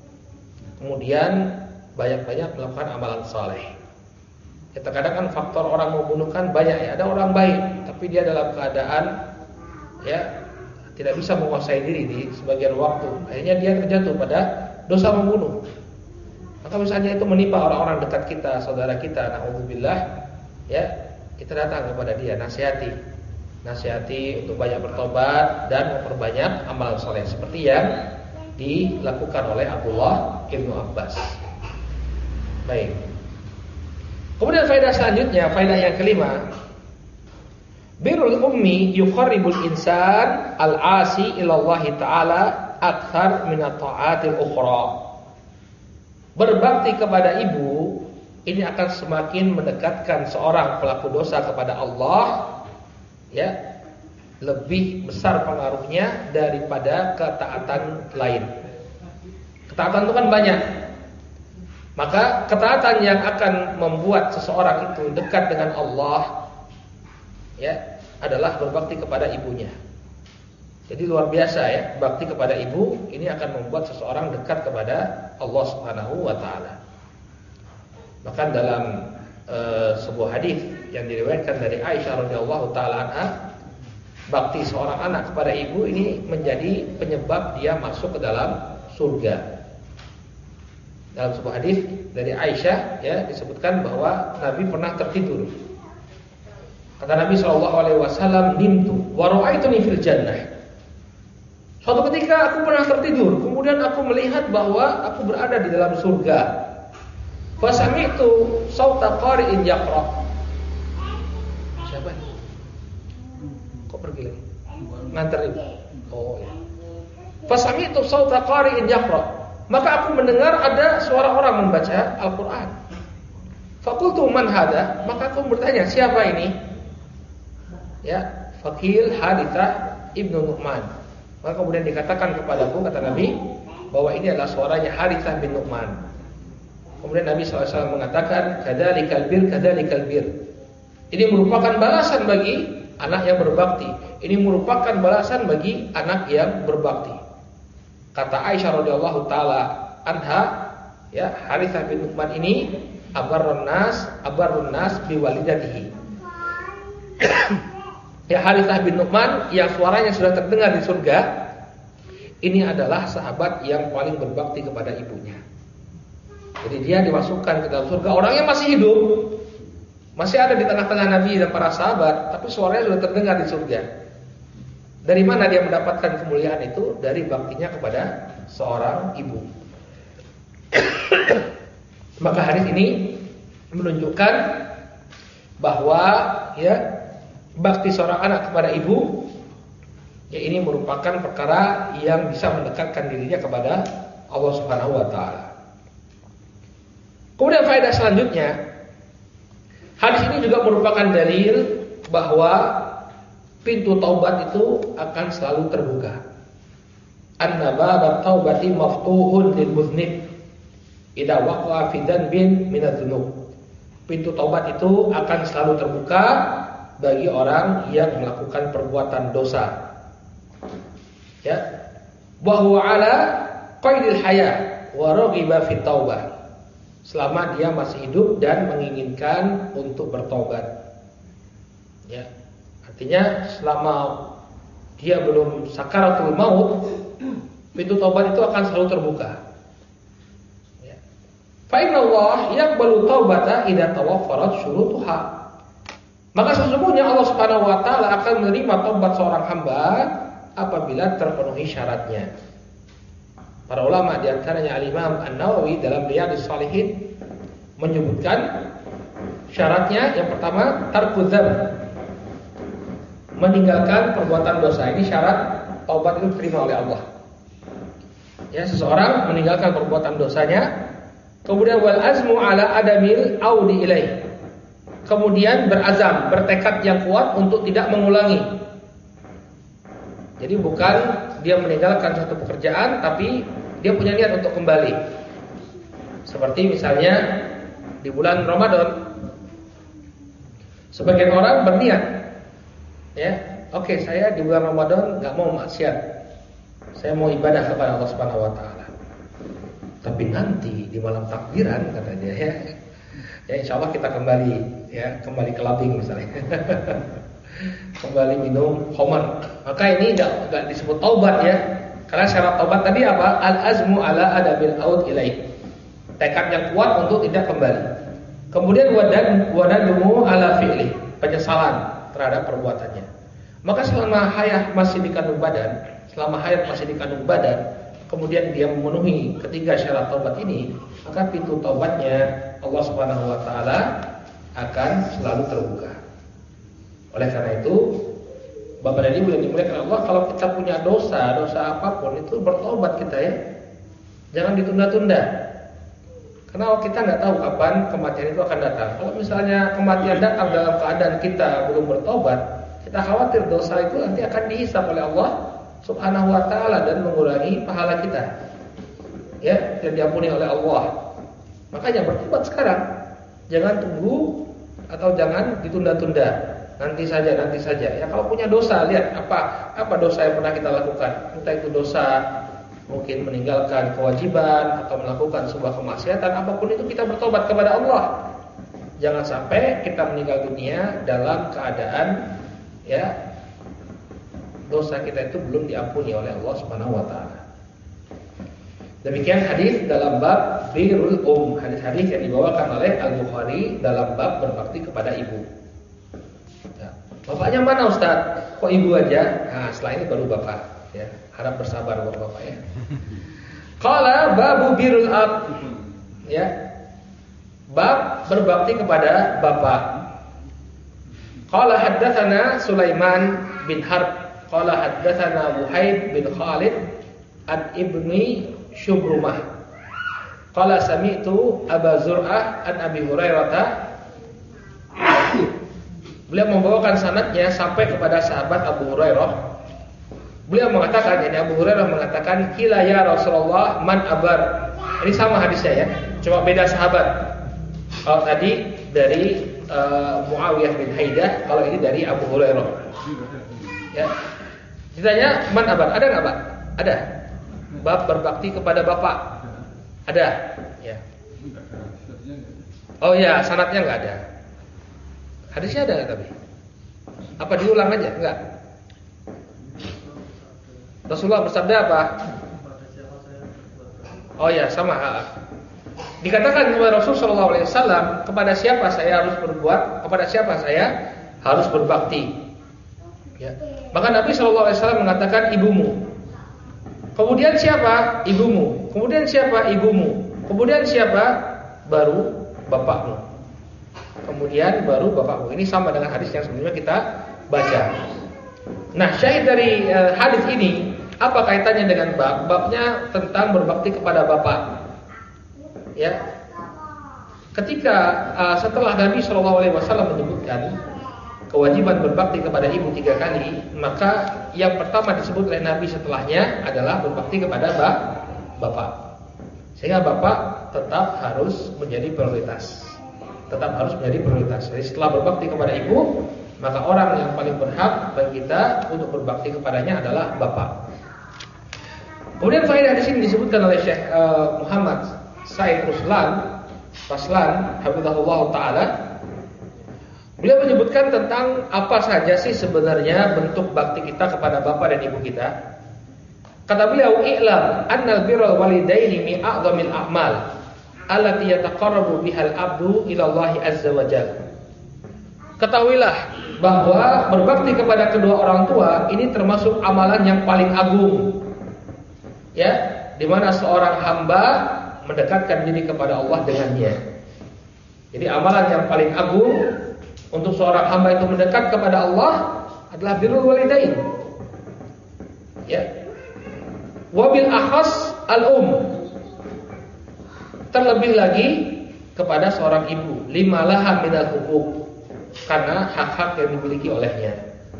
Kemudian banyak-banyak melakukan amalan saleh. Ya, terkadang kan faktor orang membunuh kan banyak ya. Ada orang baik, tapi dia dalam keadaan ya tidak bisa menguasai diri di sebagian waktu. Akhirnya dia terjatuh pada dosa membunuh. Maka misalnya itu menimpa orang-orang dekat kita, saudara kita, naudzubillah, ya, kita datang kepada dia, nasihati untuk banyak bertobat dan memperbanyak amalan soleh seperti yang dilakukan oleh Abdullah ibnu Abbas. Baik. Kemudian faedah selanjutnya, faedah yang kelima, birrul ummi yuqarribul insan al-asi ila Allah taala akthar min at-ta'atil ukhra. Berbakti kepada ibu ini akan semakin mendekatkan seorang pelaku dosa kepada Allah, ya, lebih besar pengaruhnya daripada ketaatan lain. Ketaatan itu kan banyak. Maka ketaatan yang akan membuat seseorang itu dekat dengan Allah, ya, adalah berbakti kepada ibunya. Jadi luar biasa ya, bakti kepada ibu ini akan membuat seseorang dekat kepada Allah Subhanahu wa taala. Bahkan dalam sebuah hadis yang diriwayatkan dari Aisyah radhiyallahu taala anha, bakti seorang anak kepada ibu ini menjadi penyebab dia masuk ke dalam surga. Dalam sebuah hadis dari Aisyah ya disebutkan bahwa Nabi pernah tertidur. Kata Nabi SAW, nimtu wa ra'aituni fil jannah. Suatu ketika aku pernah tertidur, kemudian aku melihat bahwa aku berada di dalam surga. Fasami'tu sauta qari'in yaqra. Siapa ini? Kok pergi lagi? Nganterin. Oh ya. Fasami'tu sauta qari'in yaqra. Maka aku mendengar ada suara orang membaca Al-Qur'an. Faqultu man hada? Maka aku bertanya, siapa ini? Ya, Faqil Harithah ibnu Nu'man. Maka kemudian dikatakan kepadaku, kata Nabi, bahwa ini adalah suaranya Harithah bin Nu'man. Kemudian Nabi SAW mengatakan, kadzalikal bir, kadzalikal bir. Ini merupakan balasan bagi anak yang berbakti. Ini merupakan balasan bagi anak yang berbakti. Kata Aisyah radhiyallahu taala anha, ya, Harithah bin Nu'man ini abarrun nas biwalidatihi. Ya, Harithah bin Nu'man yang suaranya sudah terdengar di surga, ini adalah sahabat yang paling berbakti kepada ibunya. Jadi dia dimasukkan ke dalam surga, orangnya masih hidup, masih ada di tengah-tengah Nabi dan para sahabat, tapi suaranya sudah terdengar di surga. Dari mana dia mendapatkan kemuliaan itu? Dari baktinya kepada seorang ibu. Maka hadis ini menunjukkan bahwa ya, bakti seorang anak kepada ibu, ya, ini merupakan perkara yang bisa mendekatkan dirinya kepada Allah Subhanahu wa taala. Kemudian faedah selanjutnya, hadis ini juga merupakan dalil bahwa pintu taubat itu akan selalu terbuka. Anna babat taubati maftuhun lil muznib idza waqa'a fi dhanbin min adz-dzunub. Pintu taubat itu akan selalu terbuka bagi orang yang melakukan perbuatan dosa. Ya. Wa huwa ala qaidil haya wa raghiba fi taubah. Selama dia masih hidup dan menginginkan untuk bertobat. Ya. Artinya selama dia belum sakaratul maut, pintu taubat itu akan selalu terbuka. Ya. Fa inna Allah yaqbalu taubata idza tawaffarat syurutuha. Maka sesungguhnya Allah Subhanahu wa taala akan menerima taubat seorang hamba apabila terpenuhi syaratnya. Para ulama di antaranya Al-Imam An-Nawawi dalam Riyadhus Shalihin menyebutkan syaratnya yang pertama tarku dzam, meninggalkan perbuatan dosa. Ini syarat taubat itu diterima oleh Allah. Ya, seseorang meninggalkan perbuatan dosanya, kemudian wal azmu ala adamil audi ilaih. Kemudian berazam, bertekad yang kuat untuk tidak mengulangi. Jadi bukan dia meninggalkan satu pekerjaan, tapi dia punya niat untuk kembali. Seperti misalnya di bulan Ramadan, Sebagian orang berniat, ya, oke, saya di bulan Ramadan nggak mau maksiat, saya mau ibadah kepada Allah Subhanahu Wa Taala. Tapi nanti di malam takbiran katanya, ya insya Allah kita kembali clubbing misalnya, kembali minum khamar. Maka ini nggak disebut taubat ya, karena syarat taubat tadi apa? Al-azmu ala adabil aud ilaih, tekad yang kuat untuk tidak kembali. Kemudian wadadumu ala fi'li, penyesalan terhadap perbuatannya. Maka selama hayat masih dikandung badan, kemudian dia memenuhi ketiga syarat taubat ini, maka pintu taubatnya Allah Subhanahu Wa Taala akan selalu terbuka. Oleh karena itu, Bapak dan Ibu yang dimuliakan Allah, kalau kita punya dosa apapun itu bertobat kita ya, jangan ditunda-tunda. Karena kita nggak tahu kapan kematian itu akan datang. Kalau misalnya kematian datang dalam keadaan kita belum bertobat, kita khawatir dosa itu nanti akan dihisab oleh Allah Subhanahu Wa Taala dan mengurangi pahala kita, ya, dan diampuni oleh Allah. Makanya bertobat sekarang, jangan tunggu atau jangan ditunda-tunda. Nanti saja. Ya, kalau punya dosa, lihat apa dosa yang pernah kita lakukan. Entah itu dosa mungkin meninggalkan kewajiban atau melakukan sebuah kemaksiatan, apapun itu kita bertobat kepada Allah. Jangan sampai kita meninggal dunia dalam keadaan ya dosa kita itu belum diampuni oleh Allah Subhanahu Wa Taala. Demikian hadis dalam bab birrul hadis-hadis yang dibawakan oleh Al-Bukhari dalam bab berbakti kepada ibu. Ya. Bapaknya mana Ustaz? Kok ibu aja? Nah, setelah ini baru bapak. Ya, harap bersabar bapak ya. Qala babu birrul ab. Ya. Bab berbakti kepada bapak. Qala haddatsana Sulaiman bin Harb, qala haddatsana Buhaib bin Khalid an ibni Syubrumah. Qala sami'tu Aba Zur'ah an Abi Hurairah. Beliau membawakan sanadnya sampai kepada sahabat Abu Hurairah. Beliau mengatakan, yani Abu Hurairah mengatakan, "Qila ya Rasulullah man abar." Ini sama hadisnya ya, cuma beda sahabat. Kalau tadi dari Muawiyah bin Haidah, kalau ini dari Abu Hurairah. Ya. Ditanya man abar, ada enggak, Pak? Ada. Bab berbakti kepada bapak. Ada. Ya. Oh ya, sanadnya enggak ada. Hadisnya ada enggak tapi? Apa diulang aja? Enggak. Rasulullah bersabda apa? Oh ya, sama. Dikatakan kepada Rasulullah SAW, kepada siapa saya harus berbuat, kepada siapa saya harus berbakti. Ya. Maka Nabi SAW mengatakan ibumu. Kemudian siapa? Ibumu. Kemudian siapa? Ibumu. Kemudian siapa? Baru bapakmu. Kemudian baru bapakmu. Ini sama dengan hadis yang sebelumnya kita baca. Nah, syahid dari hadis ini, apa kaitannya dengan bab? Babnya tentang berbakti kepada bapak. Ya, ketika setelah Nabi SAW menyebutkan kewajiban berbakti kepada ibu 3 kali, maka yang pertama disebut oleh Nabi setelahnya adalah berbakti kepada bapak. Sehingga bapak tetap harus menjadi prioritas. Jadi setelah berbakti kepada ibu, maka orang yang paling berhak bagi kita untuk berbakti kepadanya adalah bapak. Kemudian faedah di sini disebutkan oleh Syekh Muhammad Said Raslan, hafizahullah taala. Beliau menyebutkan tentang apa saja sih sebenarnya bentuk bakti kita kepada bapak dan ibu kita. Kata beliau, "I'lam annal birral walidaini min a'dhamil a'mal allati yataqarrabu bihal abdu ila Allah azza wa jalla." Ketahuilah bahwa berbakti kepada kedua orang tua ini termasuk amalan yang paling agung. Ya, di mana seorang hamba mendekatkan diri kepada Allah dengannya. Jadi amalan yang paling agung untuk seorang hamba itu mendekat kepada Allah adalah birrul walidain. Ya. Wabil akhas al-um. Terlebih lagi kepada seorang ibu, limalaha minal huquq, karena hak-hak yang dimiliki olehnya.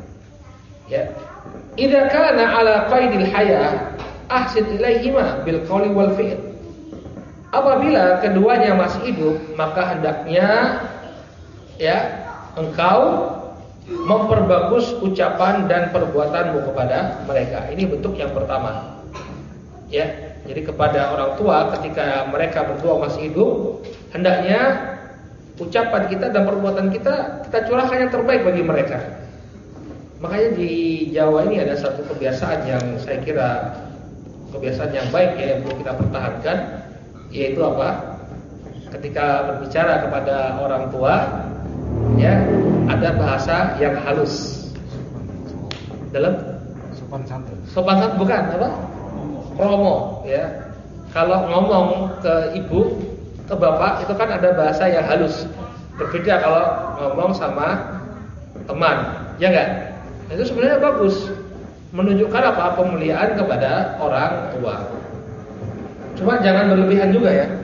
Ya. Idza kana ala qaidil hayah ahsin ilaihima bil qawli wal fi'l. Apabila keduanya masih hidup, maka hendaknya ya engkau memperbagus ucapan dan perbuatanmu kepada mereka. Ini bentuk yang pertama. Ya, jadi kepada orang tua ketika mereka berdua masih hidup, hendaknya ucapan kita dan perbuatan kita curahkan yang terbaik bagi mereka. Makanya di Jawa ini ada satu kebiasaan yang saya kira kebiasaan yang baik ya, yang perlu kita pertahankan, yaitu apa? Ketika berbicara kepada orang tua, ya, ada bahasa yang halus. Dalam sopan santun. Sopan santun bukan apa? Kromo, ya. Kalau ngomong ke ibu, ke bapak itu kan ada bahasa yang halus. Berbeda kalau ngomong sama teman, ya enggak? Itu sebenarnya bagus. Menunjukkan apa? Pemuliaan kepada orang tua. Cuma jangan berlebihan juga ya.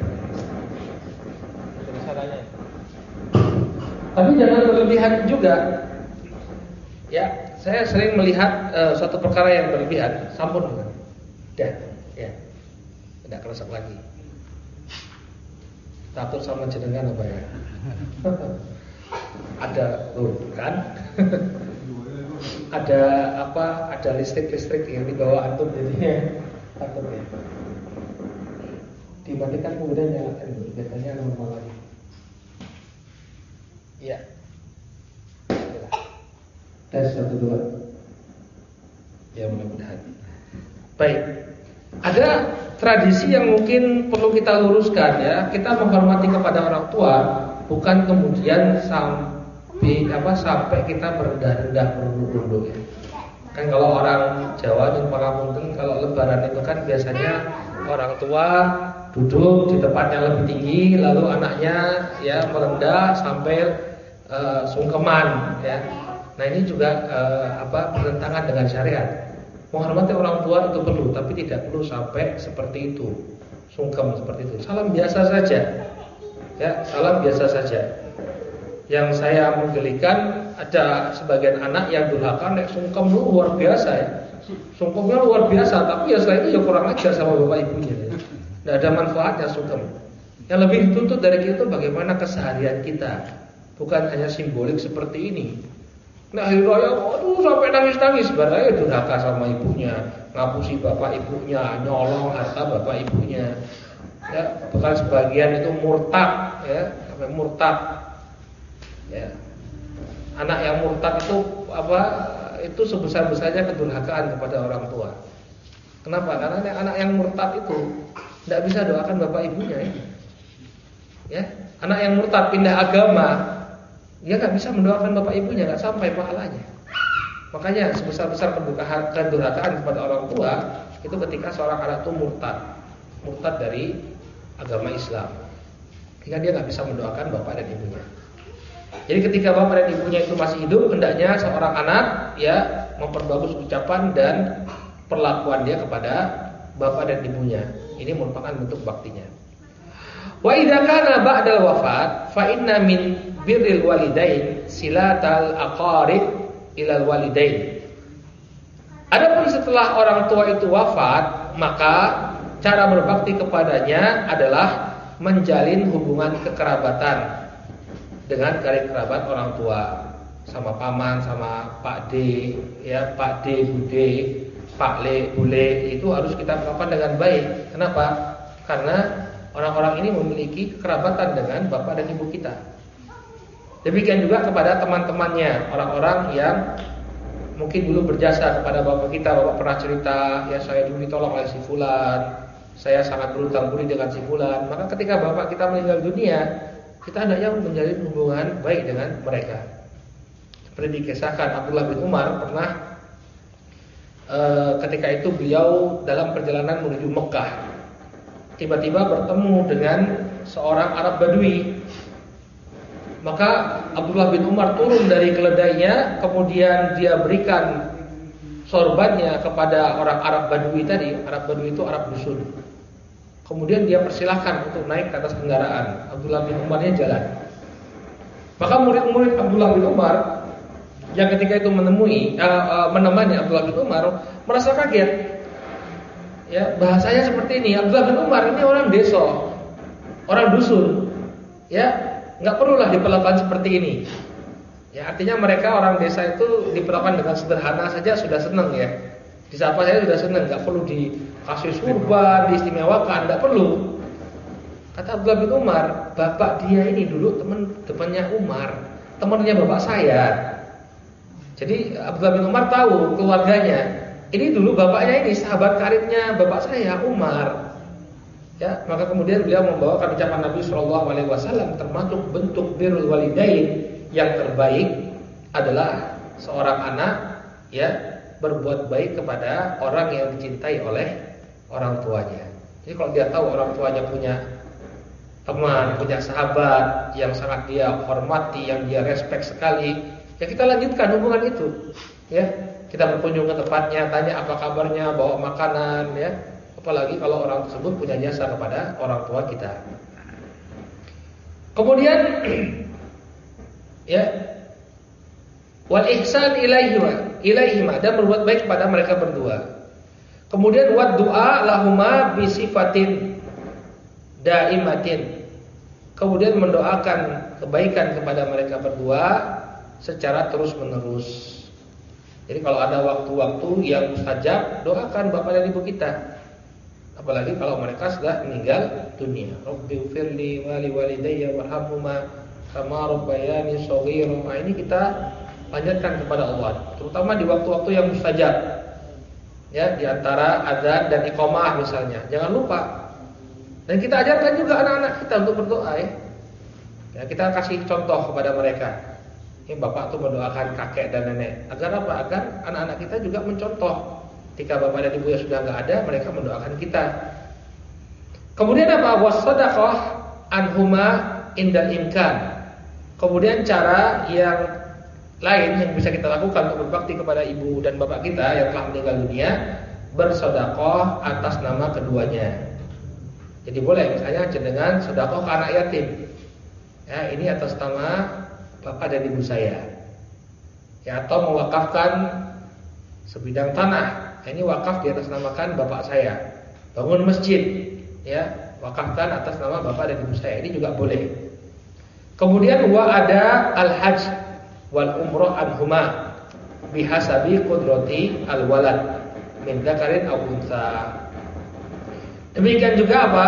Tapi jangan berlebihan juga. Ya, saya sering melihat suatu perkara yang berlebihan, sampun. Dah, ya. Tidak kerusak lagi. Tatur sama jenengan apa ya? Ada kan? Ada apa? Ada listrik yang dibawa antum jadinya takut ya. Dimatikan kemudian nyalakan dulu, biasanya normal lagi. Iya. Tes 1 2. Ya mudah-mudahan. Baik. Ada tradisi yang mungkin perlu kita luruskan ya. Kita menghormati kepada orang tua bukan kemudian sampai kita merendah-rendah merunduk-runduk ya. Kan kalau orang Jawa dan Pangapunten kalau lebaran itu kan biasanya orang tua duduk di tempatnya lebih tinggi, lalu anaknya ya merendah sampai sungkeman ya. Nah ini juga bertentangan dengan syariat. Menghormati orang tua itu perlu, tapi tidak perlu sampai seperti itu, sungkem seperti itu. Salam biasa saja, ya salam biasa saja. Yang saya menggelikan ada sebagian anak yang durhaka, nek sungkem luar biasa ya. Sungkemnya luar biasa, tapi ya setelah itu ya kurang ajar sama bapak ibunya. Ya. Tidak ada manfaatnya sungkem. Yang lebih dituntut dari kita bagaimana keseharian kita. Bukan hanya simbolik seperti ini. Nah hari raya, waduh sampai nangis-nangis, barangnya durhaka sama ibunya, ngapusi bapak ibunya, nyolong harta bapak ibunya. Ya, bahkan sebagian itu murtad, ya, sampai murtad. Ya. Anak yang murtad itu itu sebesar-besarnya kedurhakaan kepada orang tua. Kenapa? Karena anak yang murtad itu tidak bisa doakan bapak ibunya. Ya, anak yang murtad pindah agama, dia nggak bisa mendoakan bapak ibunya, nggak sampai pahalanya. Makanya sebesar-besar kedurhakaan kepada orang tua itu ketika seorang anak itu murtad dari agama Islam, sehingga dia nggak bisa mendoakan bapak dan ibunya. Jadi ketika bapak dan ibunya itu masih hidup, hendaknya seorang anak ya memperbagus ucapan dan perlakuan dia kepada bapak dan ibunya. Ini merupakan bentuk baktinya. Wa idza kana ba'dal wafat fa inna min birril walidain silatal aqarib ilal walidain. Adapun setelah orang tua itu wafat, maka cara berbakti kepadanya adalah menjalin hubungan kekerabatan dengan karib kerabat orang tua, sama paman, sama Pak D, ya Pak D, Bude, Pak Le, Bule, itu harus kita lakukan dengan baik. Kenapa? Karena orang-orang ini memiliki kekerabatan dengan bapak dan ibu kita. Demikian juga kepada teman-temannya, orang-orang yang mungkin dulu berjasa kepada bapak kita. Bapak pernah cerita, ya saya dulu ditolong oleh si fulan, saya sangat berutang budi dengan si fulan. Maka ketika bapak kita meninggal dunia, kita hendaknya menjalin hubungan baik dengan mereka. Seperti dikisahkan Abdullah bin Umar pernah ketika itu beliau dalam perjalanan menuju Mekah, tiba-tiba bertemu dengan seorang Arab Badui. Maka Abdullah bin Umar turun dari keledainya, kemudian dia berikan sorbannya kepada orang Arab Badui tadi. Arab Badui itu Arab dusun. Kemudian dia persilahkan untuk naik ke atas kendaraan. Abdullah bin Umarnya jalan. Maka murid-murid Abdullah bin Umar yang ketika itu menemani Abdullah bin Umar merasa kaget. Ya, bahasanya seperti ini. Abdullah bin Umar ini orang desa, orang dusun. Ya, nggak perlulah diperlakukan seperti ini. Ya, artinya mereka orang desa itu diperlakukan dengan sederhana saja sudah senang ya. Disapa saya sudah senang, nggak perlu dikasih surban, diistimewakan, nggak perlu. Kata Abdullah bin Umar, bapak dia ini dulu teman depannya Umar, temannya bapak saya. Jadi Abdullah bin Umar tahu keluarganya. Ini dulu bapaknya ini sahabat karibnya bapak saya Umar. Ya, maka kemudian beliau membawakan ucapan Nabi SAW termasuk bentuk birrul walidain yang terbaik adalah seorang anak ya berbuat baik kepada orang yang dicintai oleh orang tuanya. Jadi kalau dia tahu orang tuanya punya teman, punya sahabat yang sangat dia hormati, yang dia respect sekali, ya kita lanjutkan hubungan itu. Ya, kita berkunjung ke tempatnya, tanya apa kabarnya, bawa makanan ya. Apalagi kalau orang tersebut punya jasa kepada orang tua kita. Kemudian ya, wal ihsan ilaihima, dan berbuat baik kepada mereka berdua. Kemudian wad du'a lahuma bi sifatin daimatin. Kemudian mendoakan kebaikan kepada mereka berdua secara terus-menerus. Jadi kalau ada waktu-waktu yang mustajab, doakan bapak dan ibu kita. Apalagi kalau mereka sudah meninggal dunia. Rabbighfirli wa liwalidayya warhamhuma kama rabbayani shaghira. Nah, ini kita panjatkan kepada Allah, terutama di waktu-waktu yang mustajab. Ya, di antara adzan dan iqamah misalnya. Jangan lupa. Dan kita ajarkan juga anak-anak kita untuk berdoa ya. Ya, kita kasih contoh kepada mereka. Ini bapak tuh mendoakan kakek dan nenek. Agar apa? Agar anak-anak kita juga mencontoh. Ketika bapak dan ibu yang sudah enggak ada, mereka mendoakan kita. Kemudian apa? Wassadaqah anhuma indal imkan. Kemudian cara yang lain yang bisa kita lakukan untuk berbakti kepada ibu dan bapak kita yang telah meninggal dunia, bersedekah atas nama keduanya. Jadi boleh misalnya jenengan sedekah ke anak yatim. Ya, ini atas nama bapak dan ibu saya. Ya, atau mewakafkan sebidang tanah. Ini wakaf di atas namakan bapak saya. Bangun masjid, ya, wakafkan atas nama bapak dan ibu saya. Ini juga boleh. Kemudian wa ada al-hajj wal umrah anhuma bihasabi qudrati al-walad min dzakarin aw untha. Demikian juga apa?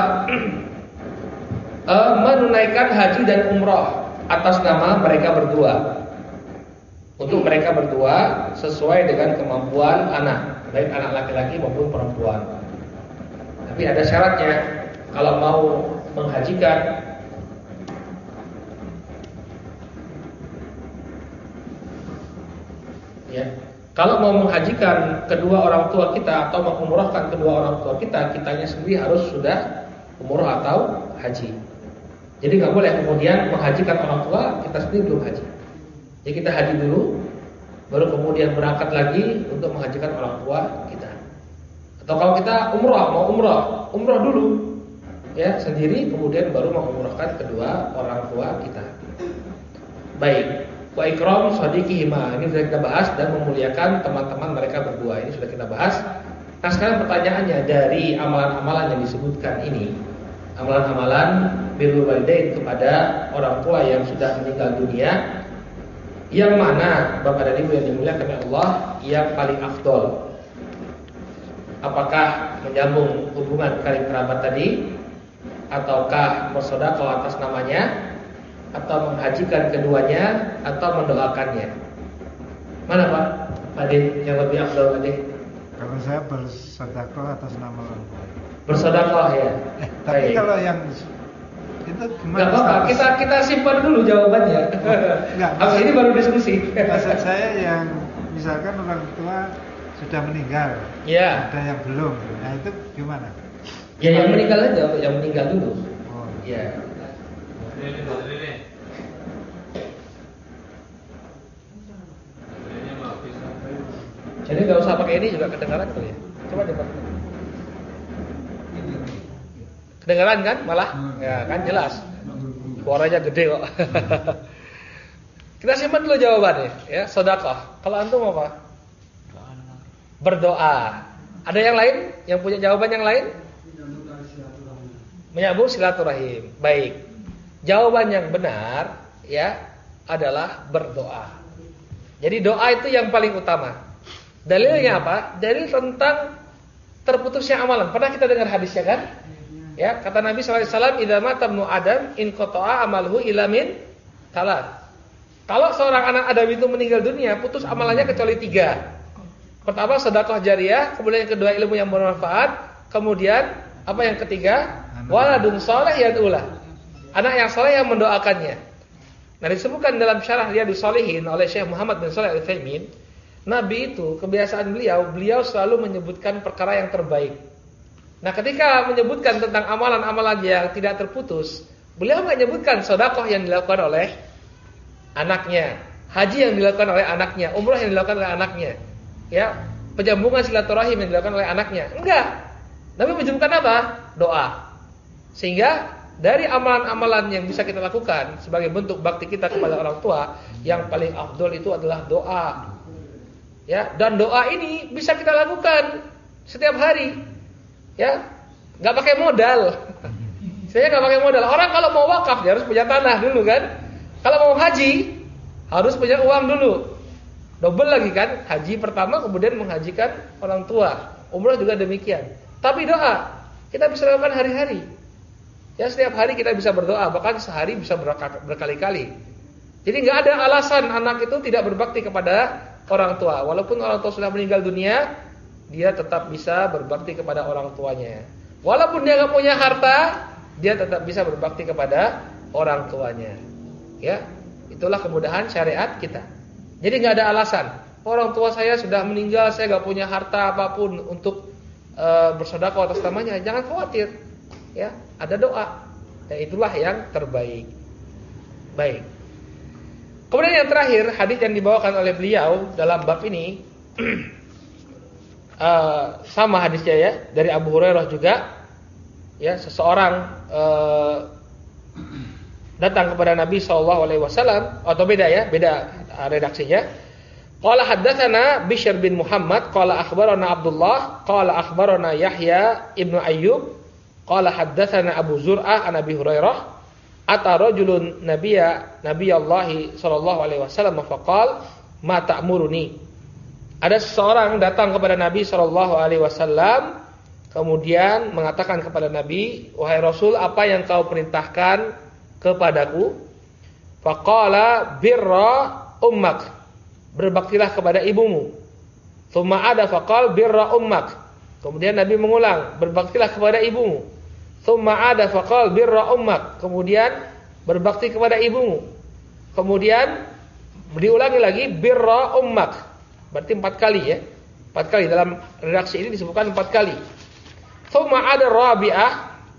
Menunaikan haji dan umrah atas nama mereka berdua. Untuk mereka berdua sesuai dengan kemampuan anak, baik anak laki-laki maupun perempuan. Tapi ada syaratnya. Kalau mau menghajikan, ya, kalau mau menghajikan kedua orang tua kita atau mengumrahkan kedua orang tua kita, kitanya sendiri harus sudah umrah atau haji. Jadi nggak boleh kemudian menghajikan orang tua kita sendiri belum haji. Jadi kita haji dulu, baru kemudian berangkat lagi untuk menghajikan orang tua kita. Atau kalau kita mau umrah dulu, ya sendiri, kemudian baru mengumrahkan kedua orang tua kita. Baik. Wa ikram shadiqihima, ini sudah kita bahas, dan memuliakan teman-teman mereka berdua, ini sudah kita bahas. Nah sekarang pertanyaannya, dari amalan-amalan yang disebutkan ini, amalan-amalan birrul walidain kepada orang tua yang sudah meninggal dunia, yang mana bapak dan ibu yang dimuliakan oleh Allah yang paling afdol? Apakah menyambung hubungan karib kerabat tadi, ataukah bersedekah atas namanya, atau menghajikan keduanya, atau mendoakannya? Mana Pak? Adin yang lebih afdal tadi? Kalau saya bersedekah atas nama orang tua. Bersedekah ya. Tapi kalau yang itu gimana? Enggak apa-apa, kita simpan dulu jawabannya. Enggak. Habis ini baru diskusi. Maksud saya yang misalkan orang tua sudah meninggal, ya, ada yang belum. Nah itu gimana? Ya yang meninggal aja, yang meninggal dulu. Oh. Ya. Jadi nggak usah pakai ini juga kedengaran tuh ya. Coba coba. Kedengaran kan malah? Ya kan jelas. Suaranya gede kok. Kita simpan dulu jawabannya ya, sedekah. Kalau antum apa? Berdoa. Ada yang lain yang punya jawaban yang lain? Menyambung silaturahim. Baik. Jawaban yang benar ya, adalah berdoa. Jadi doa itu yang paling utama. Dalilnya apa? Dalil tentang terputusnya amalan. Pernah kita dengar hadisnya kan? Ya, kata Nabi SAW, "Idza mata ibnu Adam in qata'a amaluhu illa min salat." Kalau seorang anak Adam itu meninggal dunia, putus amalannya kecuali 3. Pertama sedekah jariyah, kemudian yang kedua ilmu yang bermanfaat, kemudian apa yang ketiga? Waladun shalih yad'ulah. Anak yang saleh yang mendoakannya. Nah, disebutkan dalam syarah Riyadhus Shalihin oleh Syekh Muhammad bin Shalih Al-Utsaimin, Nabi itu kebiasaan beliau selalu menyebutkan perkara yang terbaik. Nah, ketika menyebutkan tentang amalan-amalan yang tidak terputus, beliau enggak menyebutkan sedekah yang dilakukan oleh anaknya, haji yang dilakukan oleh anaknya, umrah yang dilakukan oleh anaknya, ya, penyambungan silaturahim yang dilakukan oleh anaknya. Enggak. Nabi menyebutkan apa? Doa. Sehingga dari amalan-amalan yang bisa kita lakukan sebagai bentuk bakti kita kepada orang tua, yang paling afdol itu adalah doa. Ya, dan doa ini bisa kita lakukan setiap hari. Ya, enggak pakai modal. Saya enggak pakai modal. Orang kalau mau wakaf dia harus punya tanah dulu kan? Kalau mau haji harus punya uang dulu. Double lagi kan? Haji pertama kemudian menghajikan orang tua. Umrah juga demikian. Tapi doa kita bisa lakukan hari-hari. Ya, setiap hari kita bisa berdoa, bahkan sehari bisa berkali-kali. Jadi enggak ada alasan anak itu tidak berbakti kepada orang tua. Walaupun orang tua sudah meninggal dunia, dia tetap bisa berbakti kepada orang tuanya. Walaupun dia enggak punya harta, dia tetap bisa berbakti kepada orang tuanya. Ya, itulah kemudahan syariat kita. Jadi enggak ada alasan. Orang tua saya sudah meninggal, saya enggak punya harta apapun untuk bersedekah atas namanya. Jangan khawatir. Ya, ada doa. Dan itulah yang terbaik. Baik. Kemudian yang terakhir, hadis yang dibawakan oleh beliau dalam bab ini sama hadisnya ya, dari Abu Hurairah juga. Ya, seseorang datang kepada Nabi SAW, atau beda ya, beda redaksinya. Qala haddatsana Bishr bin Muhammad, qala akhbarana Abdullah, qala akhbarana Yahya ibnu Ayyub, qala haddatsana Abu Zur'ah an Abi Hurairah, ata rajulun nabiyallahi sallallahu alaihi wasallam faqala ma ta'muruni. Ada seseorang datang kepada Nabi sallallahu alaihi wasallam kemudian mengatakan kepada Nabi, "Wahai Rasul, apa yang kau perintahkan kepadaku?" Faqala birra ummak, berbaktilah kepada ibumu. Tsumma ada faqal birra ummak, kemudian Nabi mengulang, berbaktilah kepada ibumu. Tsumma ada faqal birra ummak, kemudian berbakti kepada ibumu. Kemudian diulangi lagi birra ummak, berarti 4 kali ya. 4 kali dalam redaksi ini disebutkan 4 kali. Tsumma ada rabi'ah,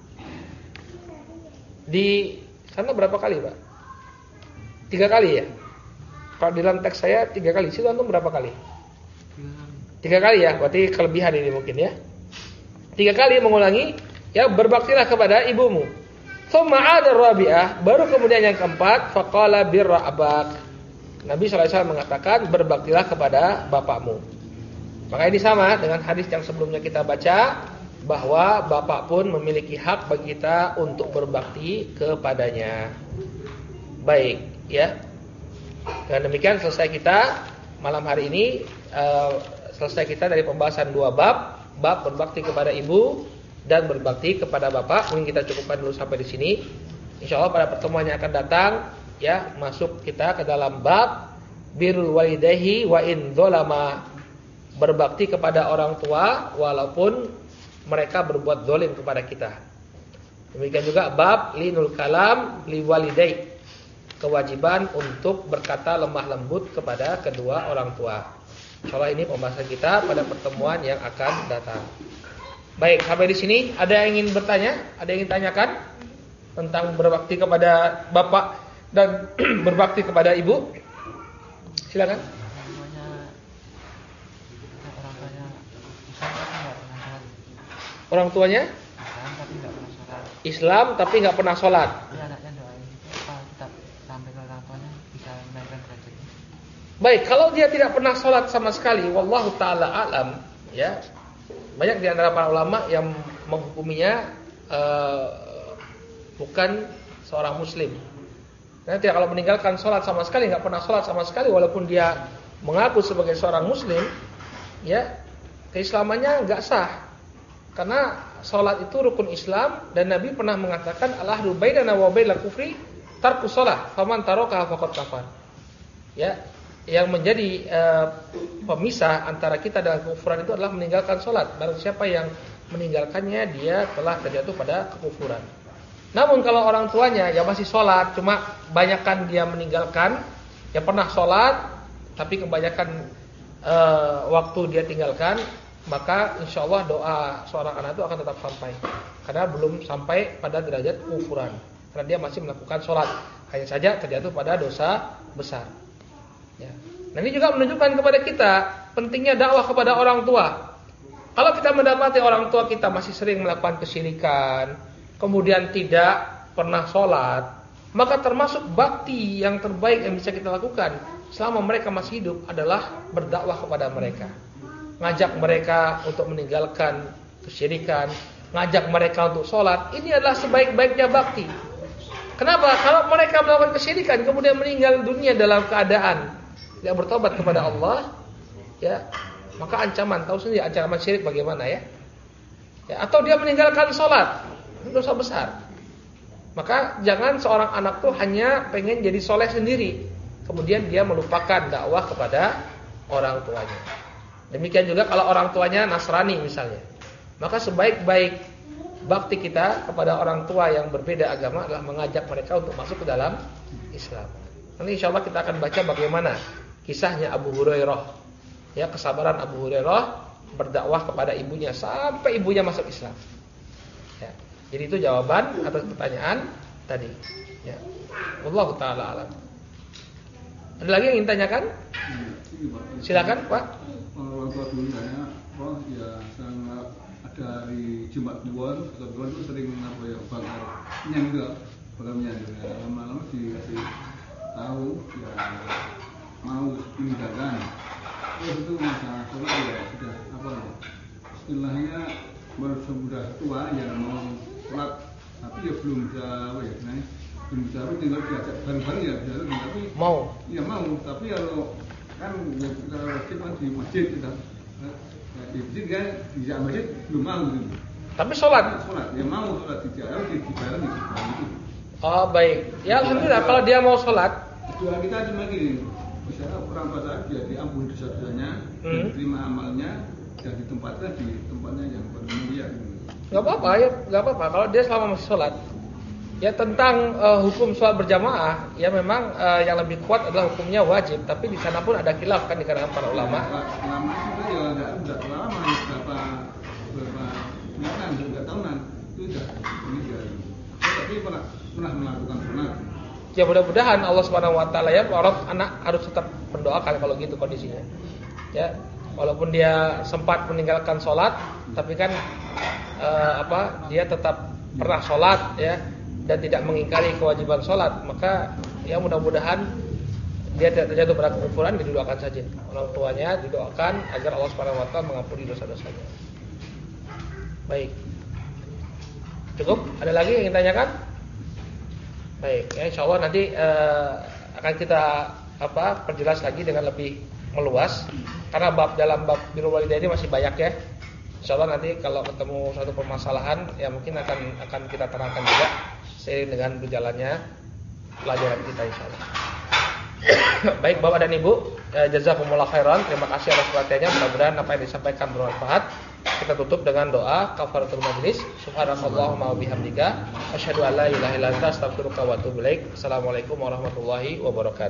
di sana berapa kali, Pak? 3 kali ya? Kalau dalam teks saya 3 kali. Situ antum berapa kali? 3 kali ya, berarti kelebihan ini mungkin ya. 3 kali mengulangi, ya, berbaktilah kepada ibumu. Tsumma ada rabi'ah, baru kemudian yang keempat, faqala birra abak. Nabi SAW mengatakan, berbaktilah kepada bapakmu. Maka ini sama dengan hadis yang sebelumnya kita baca, bahwa bapak pun memiliki hak bagi kita untuk berbakti kepadanya. Baik, ya. Dan demikian selesai kita malam hari ini, selesai kita dari pembahasan 2 bab, bab berbakti kepada ibu dan berbakti kepada bapak. Mungkin kita cukupkan dulu sampai di sini. Insyaallah pada pertemuan yang akan datang, ya, masuk kita ke dalam bab birrul walidayhi wa in dzalama, berbakti kepada orang tua walaupun mereka berbuat zalim kepada kita. Demikian juga bab linul kalam liwalidayhi, kewajiban untuk berkata lemah lembut kepada kedua orang tua. Insyaallah ini pembahasan kita pada pertemuan yang akan datang. Baik, sampai di sini ada yang ingin bertanya? Ada yang ingin tanyakan tentang berbakti kepada bapak dan berbakti kepada ibu? Silakan. Orang tuanya Islam tapi nggak pernah sholat. Baik, kalau dia tidak pernah sholat sama sekali, wallahu taala alam, ya, banyak di antara para ulama yang menghukuminya bukan seorang muslim. Nanti kalau meninggalkan sholat sama sekali, nggak pernah sholat sama sekali, walaupun dia mengaku sebagai seorang muslim, ya keislamannya nggak sah. Karena sholat itu rukun Islam dan Nabi pernah mengatakan al-ahdu bainana wa bainal kufri tarkus sholat, faman tarakaha faqad kafar. Ya, yang menjadi pemisah antara kita dengan kekufuran itu adalah meninggalkan sholat. Barang siapa yang meninggalkannya, dia telah terjatuh pada kekufuran. Namun kalau orang tuanya ya masih sholat, cuma banyakkan dia meninggalkan, ya pernah sholat, tapi kebanyakan waktu dia tinggalkan, maka insya Allah doa seorang anak itu akan tetap sampai, karena belum sampai pada derajat kekufuran, karena dia masih melakukan sholat, hanya saja terjatuh pada dosa besar. Ya. Nah, ini juga menunjukkan kepada kita pentingnya dakwah kepada orang tua. Kalau kita mendapati orang tua kita masih sering melakukan kesyirikan, kemudian tidak pernah sholat, maka termasuk bakti yang terbaik yang bisa kita lakukan selama mereka masih hidup adalah berdakwah kepada mereka, ngajak mereka untuk meninggalkan kesyirikan, ngajak mereka untuk sholat. Ini adalah sebaik-baiknya bakti. Kenapa? Kalau mereka melakukan kesyirikan kemudian meninggal dunia dalam keadaan tidak bertobat kepada Allah, ya, maka ancaman, tahu sendiri ancaman syirik bagaimana, ya. Atau dia meninggalkan sholat, dosa besar. Maka jangan seorang anak tuh hanya pengen jadi soleh sendiri, kemudian dia melupakan dakwah kepada orang tuanya. Demikian juga kalau orang tuanya Nasrani misalnya, maka sebaik-baik bakti kita kepada orang tua yang berbeda agama adalah mengajak mereka untuk masuk ke dalam Islam. Nanti insya Allah kita akan baca bagaimana kisahnya Abu Hurairah, ya, kesabaran Abu Hurairah berdakwah kepada ibunya sampai ibunya masuk Islam. Ya. Jadi itu jawaban atas pertanyaan tadi. Ya. Wallahu taala alam. Ada lagi yang ingin tanyakan? Silakan, Pak. Orang tua dulu tanya, ya sangat ada di Jumat Kliwon, itu sering apa ya bakar minyak. Lama-lama dikasih tahu ya mau meninggalkan. Terus itu masalah sholat ya sudah apa ya? Istilahnya sudah tua ya mau sholat, tapi ya belum bisa apa ya, belum bisa, tinggal diajak bareng-bareng ya bisa, tapi mau. Iya mau, tapi kalau kan ya kita wajib di masjid kita, di masjid kan di masjid belum mau gitu. Tapi sholat ya mau sholat harus dibareng gitu. Oh baik, ya alhamdulillah kalau dia mau sholat. Doa kita cuma gini, misalnya orang pada dia diampuni dosa-dosanya, diterima amalnya, dan ditempatkan di tempatnya yang paling mulia. Gak apa-apa ya, gak apa-apa kalau dia selama masih sholat. Ya tentang hukum sholat berjamaah, ya memang yang lebih kuat adalah hukumnya wajib, tapi di sana pun ada khilaf kan di kalangan para ulama. Ulama itu ya enggak lama, berapa bulan, enggak tahunan itu sudah ini dia. Tapi pernah melakukan sunat. Ya mudah-mudahan Allah Subhanahu wa taala ya, orang anak harus tetap mendoakan kalau gitu kondisinya. Ya, walaupun dia sempat meninggalkan sholat, tapi kan dia tetap pernah sholat ya, dan tidak mengingkari kewajiban sholat, maka ya mudah-mudahan dia tidak terjatuh pada kekufuran, didoakan saja. Orang tuanya didoakan agar Allah Subhanahu wa taala mengampuni dosa-dosanya. Baik. Cukup? Ada lagi yang ingin tanyakan? Baik, ya insyaallah nanti akan kita perjelas lagi dengan lebih meluas, karena dalam bab birrul walidain ini masih banyak ya. Insyaallah nanti kalau ketemu satu permasalahan ya mungkin akan kita terangkan juga seiring dengan berjalannya pelajaran kita insyaallah. Baik Bapak dan Ibu, jazakumullah khairan. Terima kasih atas perhatiannya. Mudah-mudahan apa yang disampaikan bermanfaat. Kita tutup dengan doa kafaratul majlis. Subhanakallahumma wa bihamdika asyhadu an la ilaha illa anta astaghfiruka wa atubu ilaik. Assalamualaikum warahmatullahi wabarakatuh.